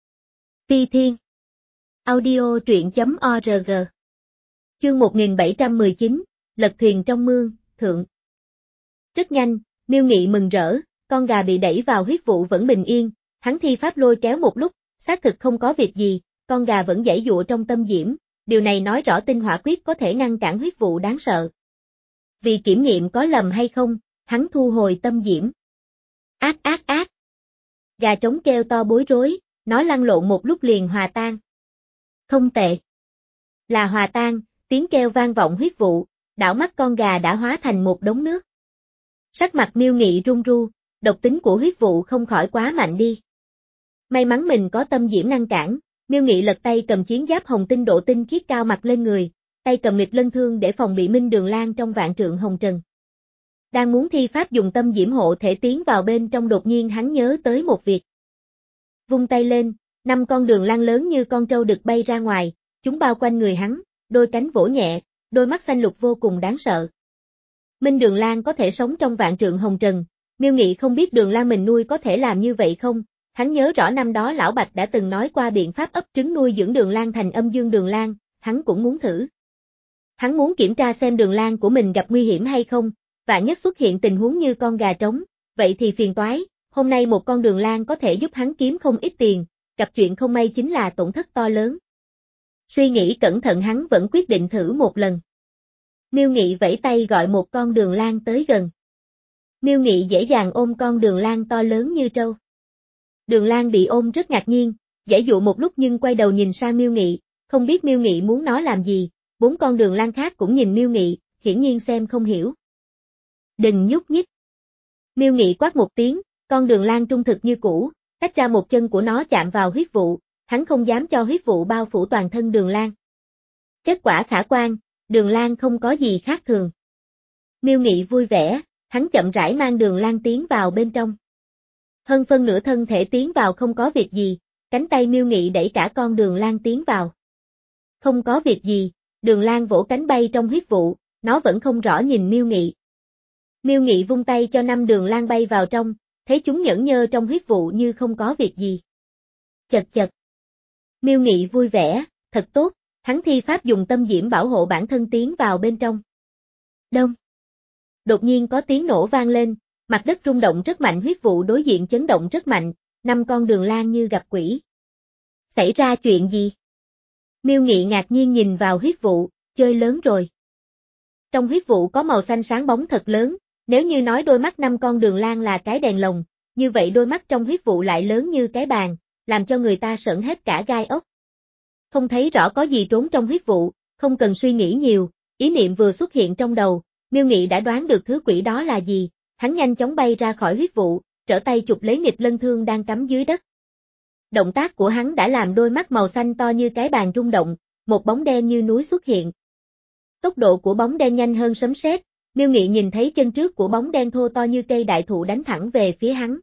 Phi thiên. Audio truyện chấm org. Chương một nghìn bảy trăm mười chín, lật thuyền trong mương, thượng. Rất nhanh, Miêu Nghị mừng rỡ, con gà bị đẩy vào huyết vụ vẫn bình yên, hắn thi pháp lôi kéo một lúc, xác thực không có việc gì, con gà vẫn giãy giụa trong tâm diễm, điều này nói rõ tinh hỏa quyết có thể ngăn cản huyết vụ đáng sợ. Vì kiểm nghiệm có lầm hay không, hắn thu hồi tâm diễm. Ác ác ác. Gà trống kêu to bối rối, nó lăn lộn một lúc liền hòa tan. Không tệ. Là hòa tan, tiếng kêu vang vọng huyết vụ, đảo mắt con gà đã hóa thành một đống nước. Sắc mặt Miêu Nghị run ru, độc tính của huyết vụ không khỏi quá mạnh đi. May mắn mình có tâm diễm ngăn cản, Miêu Nghị lật tay cầm chiến giáp hồng tinh độ tinh khiết cao mặc lên người, tay cầm nghịch lân thương để phòng bị Minh Đường Lan trong Vạn Trượng Hồng Trần. Đang muốn thi pháp dùng tâm diễm hộ thể tiến vào bên trong đột nhiên hắn nhớ tới một việc. Vung tay lên, năm con đường lan lớn như con trâu đực bay ra ngoài, chúng bao quanh người hắn, đôi cánh vỗ nhẹ, đôi mắt xanh lục vô cùng đáng sợ. Minh Đường Lan có thể sống trong Vạn Trượng Hồng Trần, Miêu Nghị không biết Đường Lan mình nuôi có thể làm như vậy không, hắn nhớ rõ năm đó Lão Bạch đã từng nói qua biện pháp ấp trứng nuôi dưỡng Đường Lan thành âm dương Đường Lan, hắn cũng muốn thử. Hắn muốn kiểm tra xem Đường Lan của mình gặp nguy hiểm hay không, vạn nhất xuất hiện tình huống như con gà trống, vậy thì phiền toái, hôm nay một con Đường Lan có thể giúp hắn kiếm không ít tiền, gặp chuyện không may chính là tổn thất to lớn. Suy nghĩ cẩn thận hắn vẫn quyết định thử một lần. Miêu Nghị vẫy tay gọi một con Đường Lan tới gần. Miêu Nghị dễ dàng ôm con Đường Lan to lớn như trâu. Đường Lan bị ôm rất ngạc nhiên, giãy dụa một lúc nhưng quay đầu nhìn sang Miêu Nghị, không biết Miêu Nghị muốn nó làm gì, bốn con Đường Lan khác cũng nhìn Miêu Nghị, hiển nhiên xem không hiểu. Đừng nhúc nhích. Miêu Nghị quát một tiếng, con Đường Lan trung thực như cũ, tách ra một chân của nó chạm vào huyết vụ, hắn không dám cho huyết vụ bao phủ toàn thân Đường Lan. Kết quả khả quan, Đường Lan không có gì khác thường. Miêu Nghị vui vẻ, hắn chậm rãi mang Đường Lan tiến vào bên trong. Hơn phân nửa thân thể tiến vào không có việc gì, cánh tay Miêu Nghị đẩy cả con Đường Lan tiến vào. Không có việc gì, Đường Lan vỗ cánh bay trong huyết vụ, nó vẫn không rõ nhìn Miêu Nghị. Miêu Nghị vung tay cho năm Đường Lan bay vào trong, thấy chúng nhẫn nhơ trong huyết vụ như không có việc gì. Chật chật. Miêu Nghị vui vẻ, thật tốt, hắn thi pháp dùng tâm diễm bảo hộ bản thân tiến vào bên trong. Đông. Đột nhiên có tiếng nổ vang lên, mặt đất rung động rất mạnh, huyết vụ đối diện chấn động rất mạnh, năm con Đường Lan như gặp quỷ. Xảy ra chuyện gì? Miêu Nghị ngạc nhiên nhìn vào huyết vụ, chơi lớn rồi. Trong huyết vụ có màu xanh sáng bóng thật lớn, nếu như nói đôi mắt năm con Đường Lan là cái đèn lồng, như vậy đôi mắt trong huyết vụ lại lớn như cái bàn, làm cho người ta sởn hết cả gai ốc. Không thấy rõ có gì trốn trong huyết vụ, không cần suy nghĩ nhiều, ý niệm vừa xuất hiện trong đầu, Miêu Nghị đã đoán được thứ quỷ đó là gì, hắn nhanh chóng bay ra khỏi huyết vụ, trở tay chụp lấy nghịch lân thương đang cắm dưới đất. Động tác của hắn đã làm đôi mắt màu xanh to như cái bàn rung động, một bóng đen như núi xuất hiện. Tốc độ của bóng đen nhanh hơn sấm sét, Miêu Nghị nhìn thấy chân trước của bóng đen thô to như cây đại thụ đánh thẳng về phía hắn.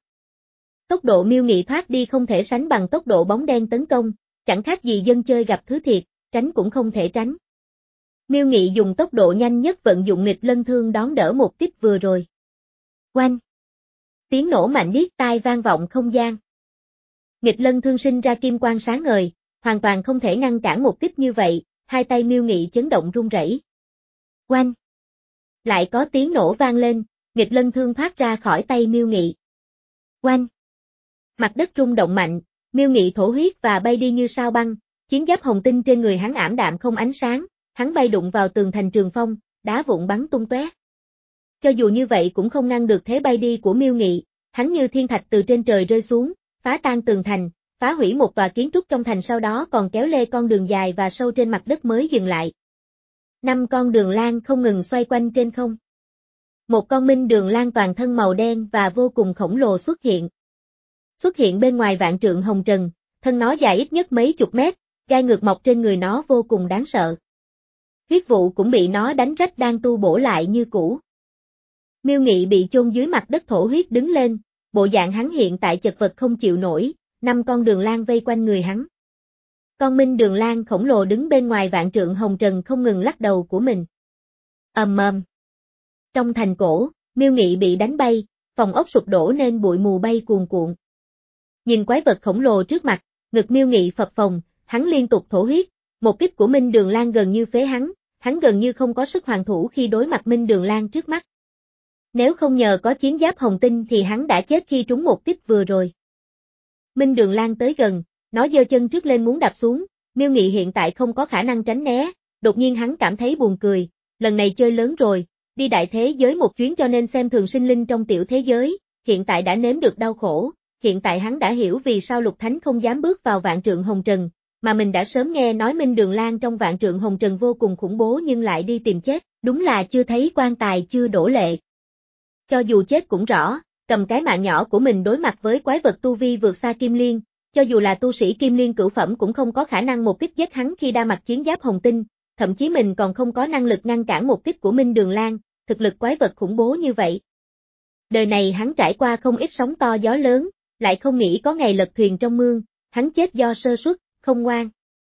Tốc độ Miêu Nghị thoát đi không thể sánh bằng tốc độ bóng đen tấn công, chẳng khác gì dân chơi gặp thứ thiệt, tránh cũng không thể tránh. Miêu Nghị dùng tốc độ nhanh nhất vận dụng nghịch lân thương đón đỡ một kích vừa rồi. Oanh! Tiếng nổ mạnh điếc tai vang vọng không gian. Nghịch lân thương sinh ra kim quang sáng ngời, hoàn toàn không thể ngăn cản một kích như vậy, hai tay Miêu Nghị chấn động run rẩy. Oanh! Lại có tiếng nổ vang lên, nghịch lân thương thoát ra khỏi tay Miêu Nghị. Oanh! Mặt đất rung động mạnh, Miêu Nghị thổ huyết và bay đi như sao băng, chiến giáp hồng tinh trên người hắn ảm đạm không ánh sáng, hắn bay đụng vào tường thành Trường Phong, đá vụn bắn tung tóe. Cho dù như vậy cũng không ngăn được thế bay đi của Miêu Nghị, hắn như thiên thạch từ trên trời rơi xuống, phá tan tường thành, phá hủy một tòa kiến trúc trong thành, sau đó còn kéo lê con đường dài và sâu trên mặt đất mới dừng lại. Năm con Đường Lan không ngừng xoay quanh trên không. Một con minh đường lang toàn thân màu đen và vô cùng khổng lồ xuất hiện. Xuất hiện bên ngoài vạn trượng hồng trần, thân nó dài ít nhất mấy chục mét, gai ngược mọc trên người nó vô cùng đáng sợ. Huyết vụ cũng bị nó đánh rách đang tu bổ lại như cũ. Miêu Nghị bị chôn dưới mặt đất thổ huyết đứng lên, bộ dạng hắn hiện tại chật vật không chịu nổi, năm con đường lang vây quanh người hắn. Con minh đường lang khổng lồ đứng bên ngoài vạn trượng hồng trần không ngừng lắc đầu của mình. Ầm ầm. Trong thành cổ, Miêu Nghị bị đánh bay, phòng ốc sụp đổ nên bụi mù bay cuồn cuộn. Nhìn quái vật khổng lồ trước mặt, ngực Miêu Nghị phập phồng, hắn liên tục thổ huyết, một kích của Minh Đường Lang gần như phế hắn, hắn gần như không có sức hoàn thủ khi đối mặt Minh Đường Lang trước mắt. Nếu không nhờ có chiến giáp hồng tinh thì hắn đã chết khi trúng một kích vừa rồi. Minh Đường Lang tới gần, nó giơ chân trước lên muốn đạp xuống, Miêu Nghị hiện tại không có khả năng tránh né, đột nhiên hắn cảm thấy buồn cười, lần này chơi lớn rồi, đi đại thế giới một chuyến cho nên xem thường sinh linh trong tiểu thế giới, hiện tại đã nếm được đau khổ, hiện tại hắn đã hiểu vì sao Lục Thánh không dám bước vào vạn trượng hồng trần, mà mình đã sớm nghe nói Minh Đường Lang trong vạn trượng hồng trần vô cùng khủng bố nhưng lại đi tìm chết, đúng là chưa thấy quan tài chưa đổ lệ. Cho dù chết cũng rõ, cầm cái mạng nhỏ của mình đối mặt với quái vật tu vi vượt xa Kim Liên, cho dù là tu sĩ Kim Liên cửu phẩm cũng không có khả năng một kích giết hắn khi đa mặt chiến giáp hồng tinh, thậm chí mình còn không có năng lực ngăn cản một kích của Minh Đường Lang, thực lực quái vật khủng bố như vậy. Đời này hắn trải qua không ít sóng to gió lớn, lại không nghĩ có ngày lật thuyền trong mương, hắn chết do sơ suất, không ngoan.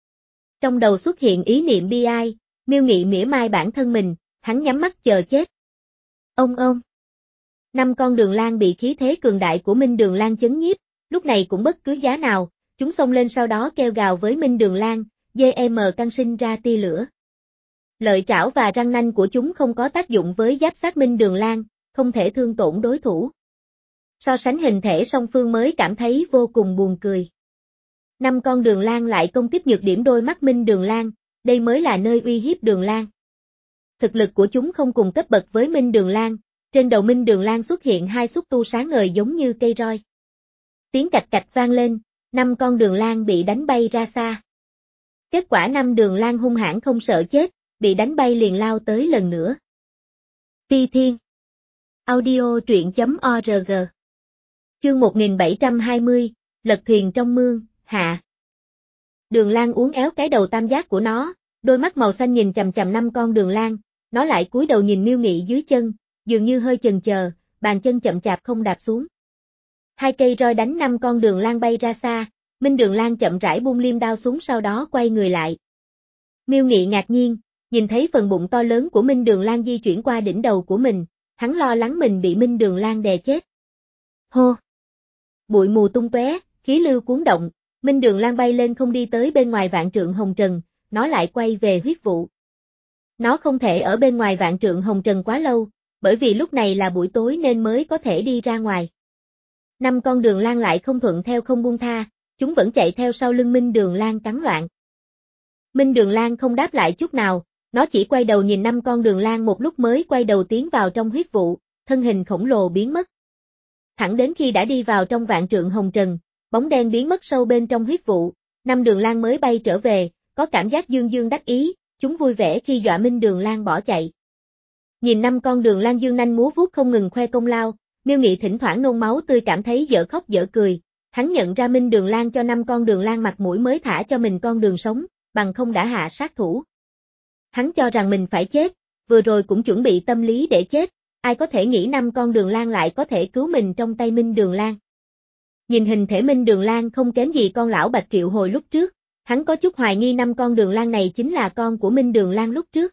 Trong đầu xuất hiện ý niệm bi ai, Miêu Nghị mỉa mai bản thân mình, hắn nhắm mắt chờ chết. Ông ông. Năm con đường lang bị khí thế cường đại của Minh Đường Lang chấn nhiếp, lúc này cũng bất cứ giá nào, chúng xông lên sau đó kêu gào với Minh Đường Lang, giê em căng sinh ra tia lửa. Lợi trảo và răng nanh của chúng không có tác dụng với giáp sát Minh Đường Lang, không thể thương tổn đối thủ. So sánh hình thể song phương mới cảm thấy vô cùng buồn cười. Năm con đường lang lại công kích nhược điểm đôi mắt Minh Đường Lang, đây mới là nơi uy hiếp Đường Lang. Thực lực của chúng không cùng cấp bậc với Minh Đường Lang, trên đầu Minh Đường Lang xuất hiện hai xúc tu sáng ngời giống như cây roi. Tiếng cạch cạch vang lên, năm con đường lang bị đánh bay ra xa. Kết quả năm đường lang hung hãn không sợ chết, bị đánh bay liền lao tới lần nữa. Phi Thiên Audio truyện chấm org Chương một nghìn bảy trăm hai mươi, Lật thuyền trong mương, hạ. Đường lang uốn éo cái đầu tam giác của nó, đôi mắt màu xanh nhìn chằm chằm năm con đường lang, nó lại cúi đầu nhìn Miêu Nghị dưới chân, dường như hơi chần chờ, bàn chân chậm chạp không đạp xuống. Hai cây roi đánh năm con đường lang bay ra xa, Minh Đường Lang chậm rãi buông liêm đao xuống sau đó quay người lại. Miêu Nghị ngạc nhiên, nhìn thấy phần bụng to lớn của Minh Đường Lang di chuyển qua đỉnh đầu của mình, hắn lo lắng mình bị Minh Đường Lang đè chết. Hô! Bụi mù tung tóe, khí lưu cuốn động, Minh Đường Lang bay lên không đi tới bên ngoài vạn trượng hồng trần, nó lại quay về huyết vụ. Nó không thể ở bên ngoài vạn trượng hồng trần quá lâu, bởi vì lúc này là buổi tối nên mới có thể đi ra ngoài. Năm con đường lang lại không thuận theo không buông tha, chúng vẫn chạy theo sau lưng Minh Đường Lang cắn loạn. Minh Đường Lang không đáp lại chút nào, nó chỉ quay đầu nhìn năm con đường lang một lúc mới quay đầu tiến vào trong huyết vụ, thân hình khổng lồ biến mất. Thẳng đến khi đã đi vào trong vạn trượng hồng trần, bóng đen biến mất sâu bên trong huyết vụ, năm đường lang mới bay trở về, có cảm giác dương dương đắc ý, chúng vui vẻ khi dọa Minh Đường Lang bỏ chạy. Nhìn năm con đường lang dương nanh múa vuốt không ngừng khoe công lao, Miêu Nghị thỉnh thoảng nôn máu tươi cảm thấy dở khóc dở cười, hắn nhận ra Minh Đường Lang cho năm con đường lang mặt mũi mới thả cho mình con đường sống, bằng không đã hạ sát thủ. Hắn cho rằng mình phải chết, vừa rồi cũng chuẩn bị tâm lý để chết, ai có thể nghĩ năm con đường lang lại có thể cứu mình trong tay Minh Đường Lang. Nhìn hình thể Minh Đường Lang không kém gì con lão Bạch Triệu hồi lúc trước, hắn có chút hoài nghi năm con đường lang này chính là con của Minh Đường Lang lúc trước.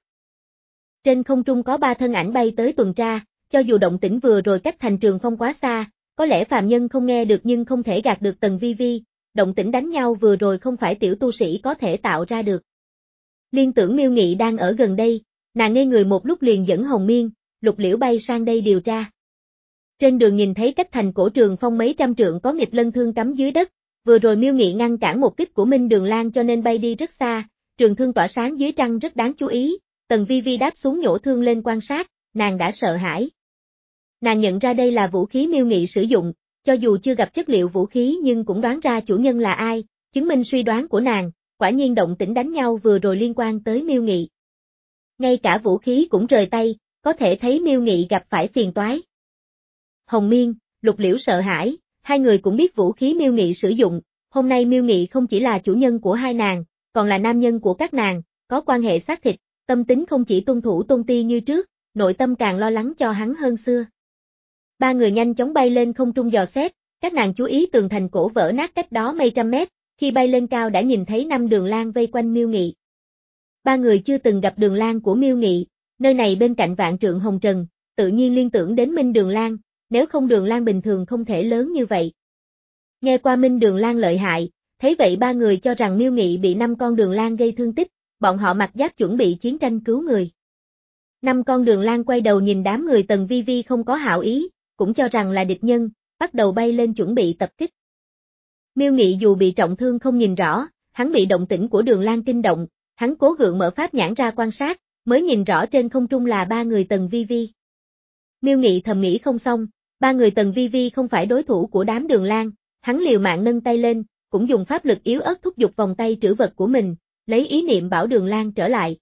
Trên không trung có ba thân ảnh bay tới tuần tra, cho dù động tĩnh vừa rồi cách thành Trường Phong quá xa, có lẽ phàm nhân không nghe được nhưng không thể gạt được Tần Vi Vi, động tĩnh đánh nhau vừa rồi không phải tiểu tu sĩ có thể tạo ra được. Liên tưởng Miêu Nghị đang ở gần đây, nàng ngây người một lúc liền dẫn Hồng Miên, Lục Liễu bay sang đây điều tra. Trên đường nhìn thấy cách thành cổ Trường Phong mấy trăm trượng có nghịch lân thương cắm dưới đất, vừa rồi Miêu Nghị ngăn cản một kích của Minh Đường Lang cho nên bay đi rất xa, trường thương tỏa sáng dưới trăng rất đáng chú ý, Tần Vi Vi đáp xuống nhổ thương lên quan sát, nàng đã sợ hãi. Nàng nhận ra đây là vũ khí Miêu Nghị sử dụng, cho dù chưa gặp chất liệu vũ khí nhưng cũng đoán ra chủ nhân là ai, chứng minh suy đoán của nàng, quả nhiên động tĩnh đánh nhau vừa rồi liên quan tới Miêu Nghị. Ngay cả vũ khí cũng rời tay, có thể thấy Miêu Nghị gặp phải phiền toái. Hồng Miên, Lục Liễu sợ hãi, hai người cũng biết vũ khí Miêu Nghị sử dụng, hôm nay Miêu Nghị không chỉ là chủ nhân của hai nàng, còn là nam nhân của các nàng, có quan hệ xác thịt, tâm tính không chỉ tuân thủ tôn ti như trước, nội tâm càng lo lắng cho hắn hơn xưa. Ba người nhanh chóng bay lên không trung dò xét, các nàng chú ý tường thành cổ vỡ nát cách đó mấy trăm mét, khi bay lên cao đã nhìn thấy năm đường lang vây quanh Miêu Nghị. Ba người chưa từng gặp đường lang của Miêu Nghị, nơi này bên cạnh vạn trượng hồng trần, tự nhiên liên tưởng đến Minh Đường Lang, nếu không đường lang bình thường không thể lớn như vậy. Nghe qua Minh Đường Lang lợi hại, thấy vậy ba người cho rằng Miêu Nghị bị năm con đường lang gây thương tích, bọn họ mặc giáp chuẩn bị chiến tranh cứu người. Năm con đường lang quay đầu nhìn đám người Tần Vi Vi không có hảo ý, cũng cho rằng là địch nhân, bắt đầu bay lên chuẩn bị tập kích. Miêu Nghị dù bị trọng thương không nhìn rõ, hắn bị động tĩnh của đường lang kinh động, hắn cố gượng mở pháp nhãn ra quan sát, mới nhìn rõ trên không trung là ba người Tần Vi Vi. Miêu Nghị thầm nghĩ không xong, ba người Tần Vi Vi không phải đối thủ của đám đường lang, hắn liều mạng nâng tay lên, cũng dùng pháp lực yếu ớt thúc giục vòng tay trữ vật của mình, lấy ý niệm bảo đường lang trở lại.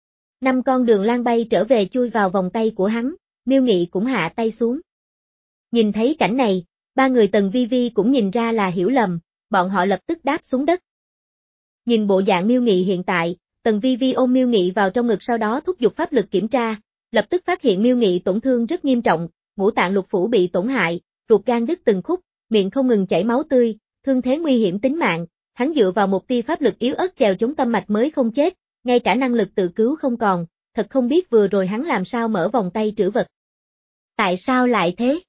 Năm con đường lang bay trở về chui vào vòng tay của hắn, Miêu Nghị cũng hạ tay xuống. Nhìn thấy cảnh này, ba người Tần Vi Vi cũng nhìn ra là hiểu lầm, bọn họ lập tức đáp xuống đất. Nhìn bộ dạng Miêu Nghị hiện tại, Tần Vi Vi ôm Miêu Nghị vào trong ngực sau đó thúc giục pháp lực kiểm tra, lập tức phát hiện Miêu Nghị tổn thương rất nghiêm trọng, ngũ tạng lục phủ bị tổn hại, ruột gan đứt từng khúc, miệng không ngừng chảy máu tươi, thương thế nguy hiểm tính mạng, hắn dựa vào một tia pháp lực yếu ớt chèo chống tâm mạch mới không chết, ngay cả năng lực tự cứu không còn, thật không biết vừa rồi hắn làm sao mở vòng tay trữ vật. Tại sao lại thế?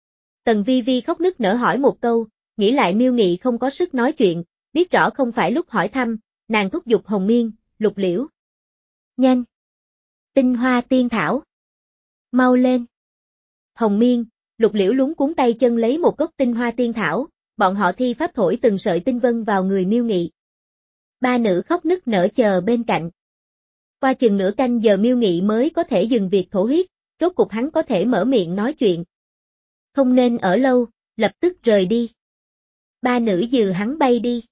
Tần Vi Vi khóc nức nở hỏi một câu, nghĩ lại Miêu Nghị không có sức nói chuyện, biết rõ không phải lúc hỏi thăm, nàng thúc giục Hồng Miên, Lục Liễu. Nhanh! Tinh hoa tiên thảo! Mau lên! Hồng Miên, Lục Liễu lúng cuốn tay chân lấy một gốc tinh hoa tiên thảo, bọn họ thi pháp thổi từng sợi tinh vân vào người Miêu Nghị. Ba nữ khóc nức nở chờ bên cạnh. Qua chừng nửa canh giờ Miêu Nghị mới có thể dừng việc thổ huyết, rốt cục hắn có thể mở miệng nói chuyện. Không nên ở lâu, lập tức rời đi. Ba nữ dừ hắn bay đi.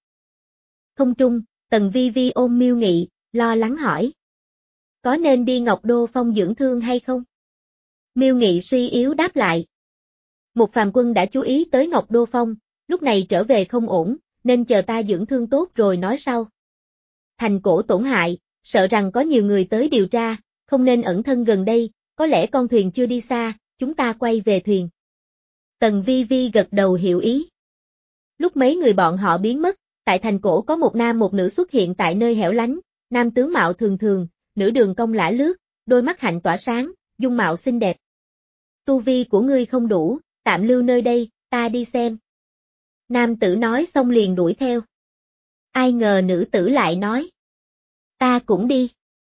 Không trung, Tần Vi Vi ôm Miêu Nghị, lo lắng hỏi. Có nên đi Ngọc Đô Phong dưỡng thương hay không? Miêu Nghị suy yếu đáp lại. Một phàm quân đã chú ý tới Ngọc Đô Phong, lúc này trở về không ổn, nên chờ ta dưỡng thương tốt rồi nói sau. Thành cổ tổn hại, sợ rằng có nhiều người tới điều tra, không nên ẩn thân gần đây, có lẽ con thuyền chưa đi xa, chúng ta quay về thuyền. Tần Vi Vi gật đầu hiểu ý. Lúc mấy người bọn họ biến mất, tại thành cổ có một nam một nữ xuất hiện tại nơi hẻo lánh, nam tướng mạo thường thường, nữ đường cong lả lướt, đôi mắt hạnh tỏa sáng, dung mạo xinh đẹp. Tu vi của ngươi không đủ, tạm lưu nơi đây, ta đi xem. Nam tử nói xong liền đuổi theo. Ai ngờ nữ tử lại nói. Ta cũng đi.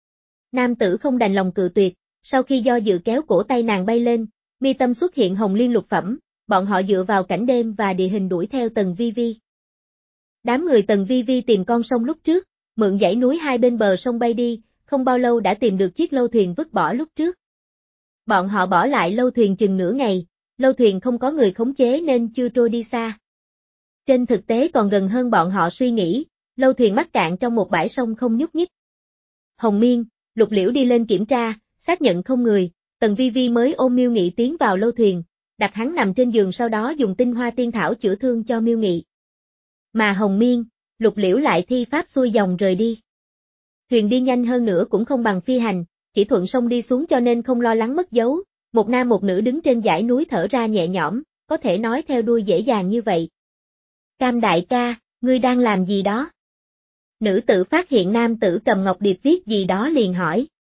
Nam tử không đành lòng cự tuyệt, sau khi do dự kéo cổ tay nàng bay lên, mi tâm xuất hiện hồng liên lục phẩm, bọn họ dựa vào cảnh đêm và địa hình đuổi theo Tần Vi Vi. Đám người Tần Vi Vi tìm con sông lúc trước, mượn dãy núi hai bên bờ sông bay đi, không bao lâu đã tìm được chiếc lâu thuyền vứt bỏ lúc trước. Bọn họ bỏ lại lâu thuyền chừng nửa ngày, lâu thuyền không có người khống chế nên chưa trôi đi xa. Trên thực tế còn gần hơn bọn họ suy nghĩ, lâu thuyền mắc cạn trong một bãi sông không nhúc nhích. Hồng Miên, Lục Liễu đi lên kiểm tra, xác nhận không người, Tần Vi Vi mới ôm Miêu Nghị tiến vào lâu thuyền, đặt hắn nằm trên giường sau đó dùng tinh hoa tiên thảo chữa thương cho Miêu Nghị. Mà Hồng Miên, Lục Liễu lại thi pháp xuôi dòng rời đi. Thuyền đi nhanh hơn nữa cũng không bằng phi hành, chỉ thuận sông đi xuống cho nên không lo lắng mất dấu, một nam một nữ đứng trên dãy núi thở ra nhẹ nhõm, có thể nói theo đuôi dễ dàng như vậy. Cam đại ca, ngươi đang làm gì đó? Nữ tử phát hiện nam tử cầm ngọc điệp viết gì đó liền hỏi.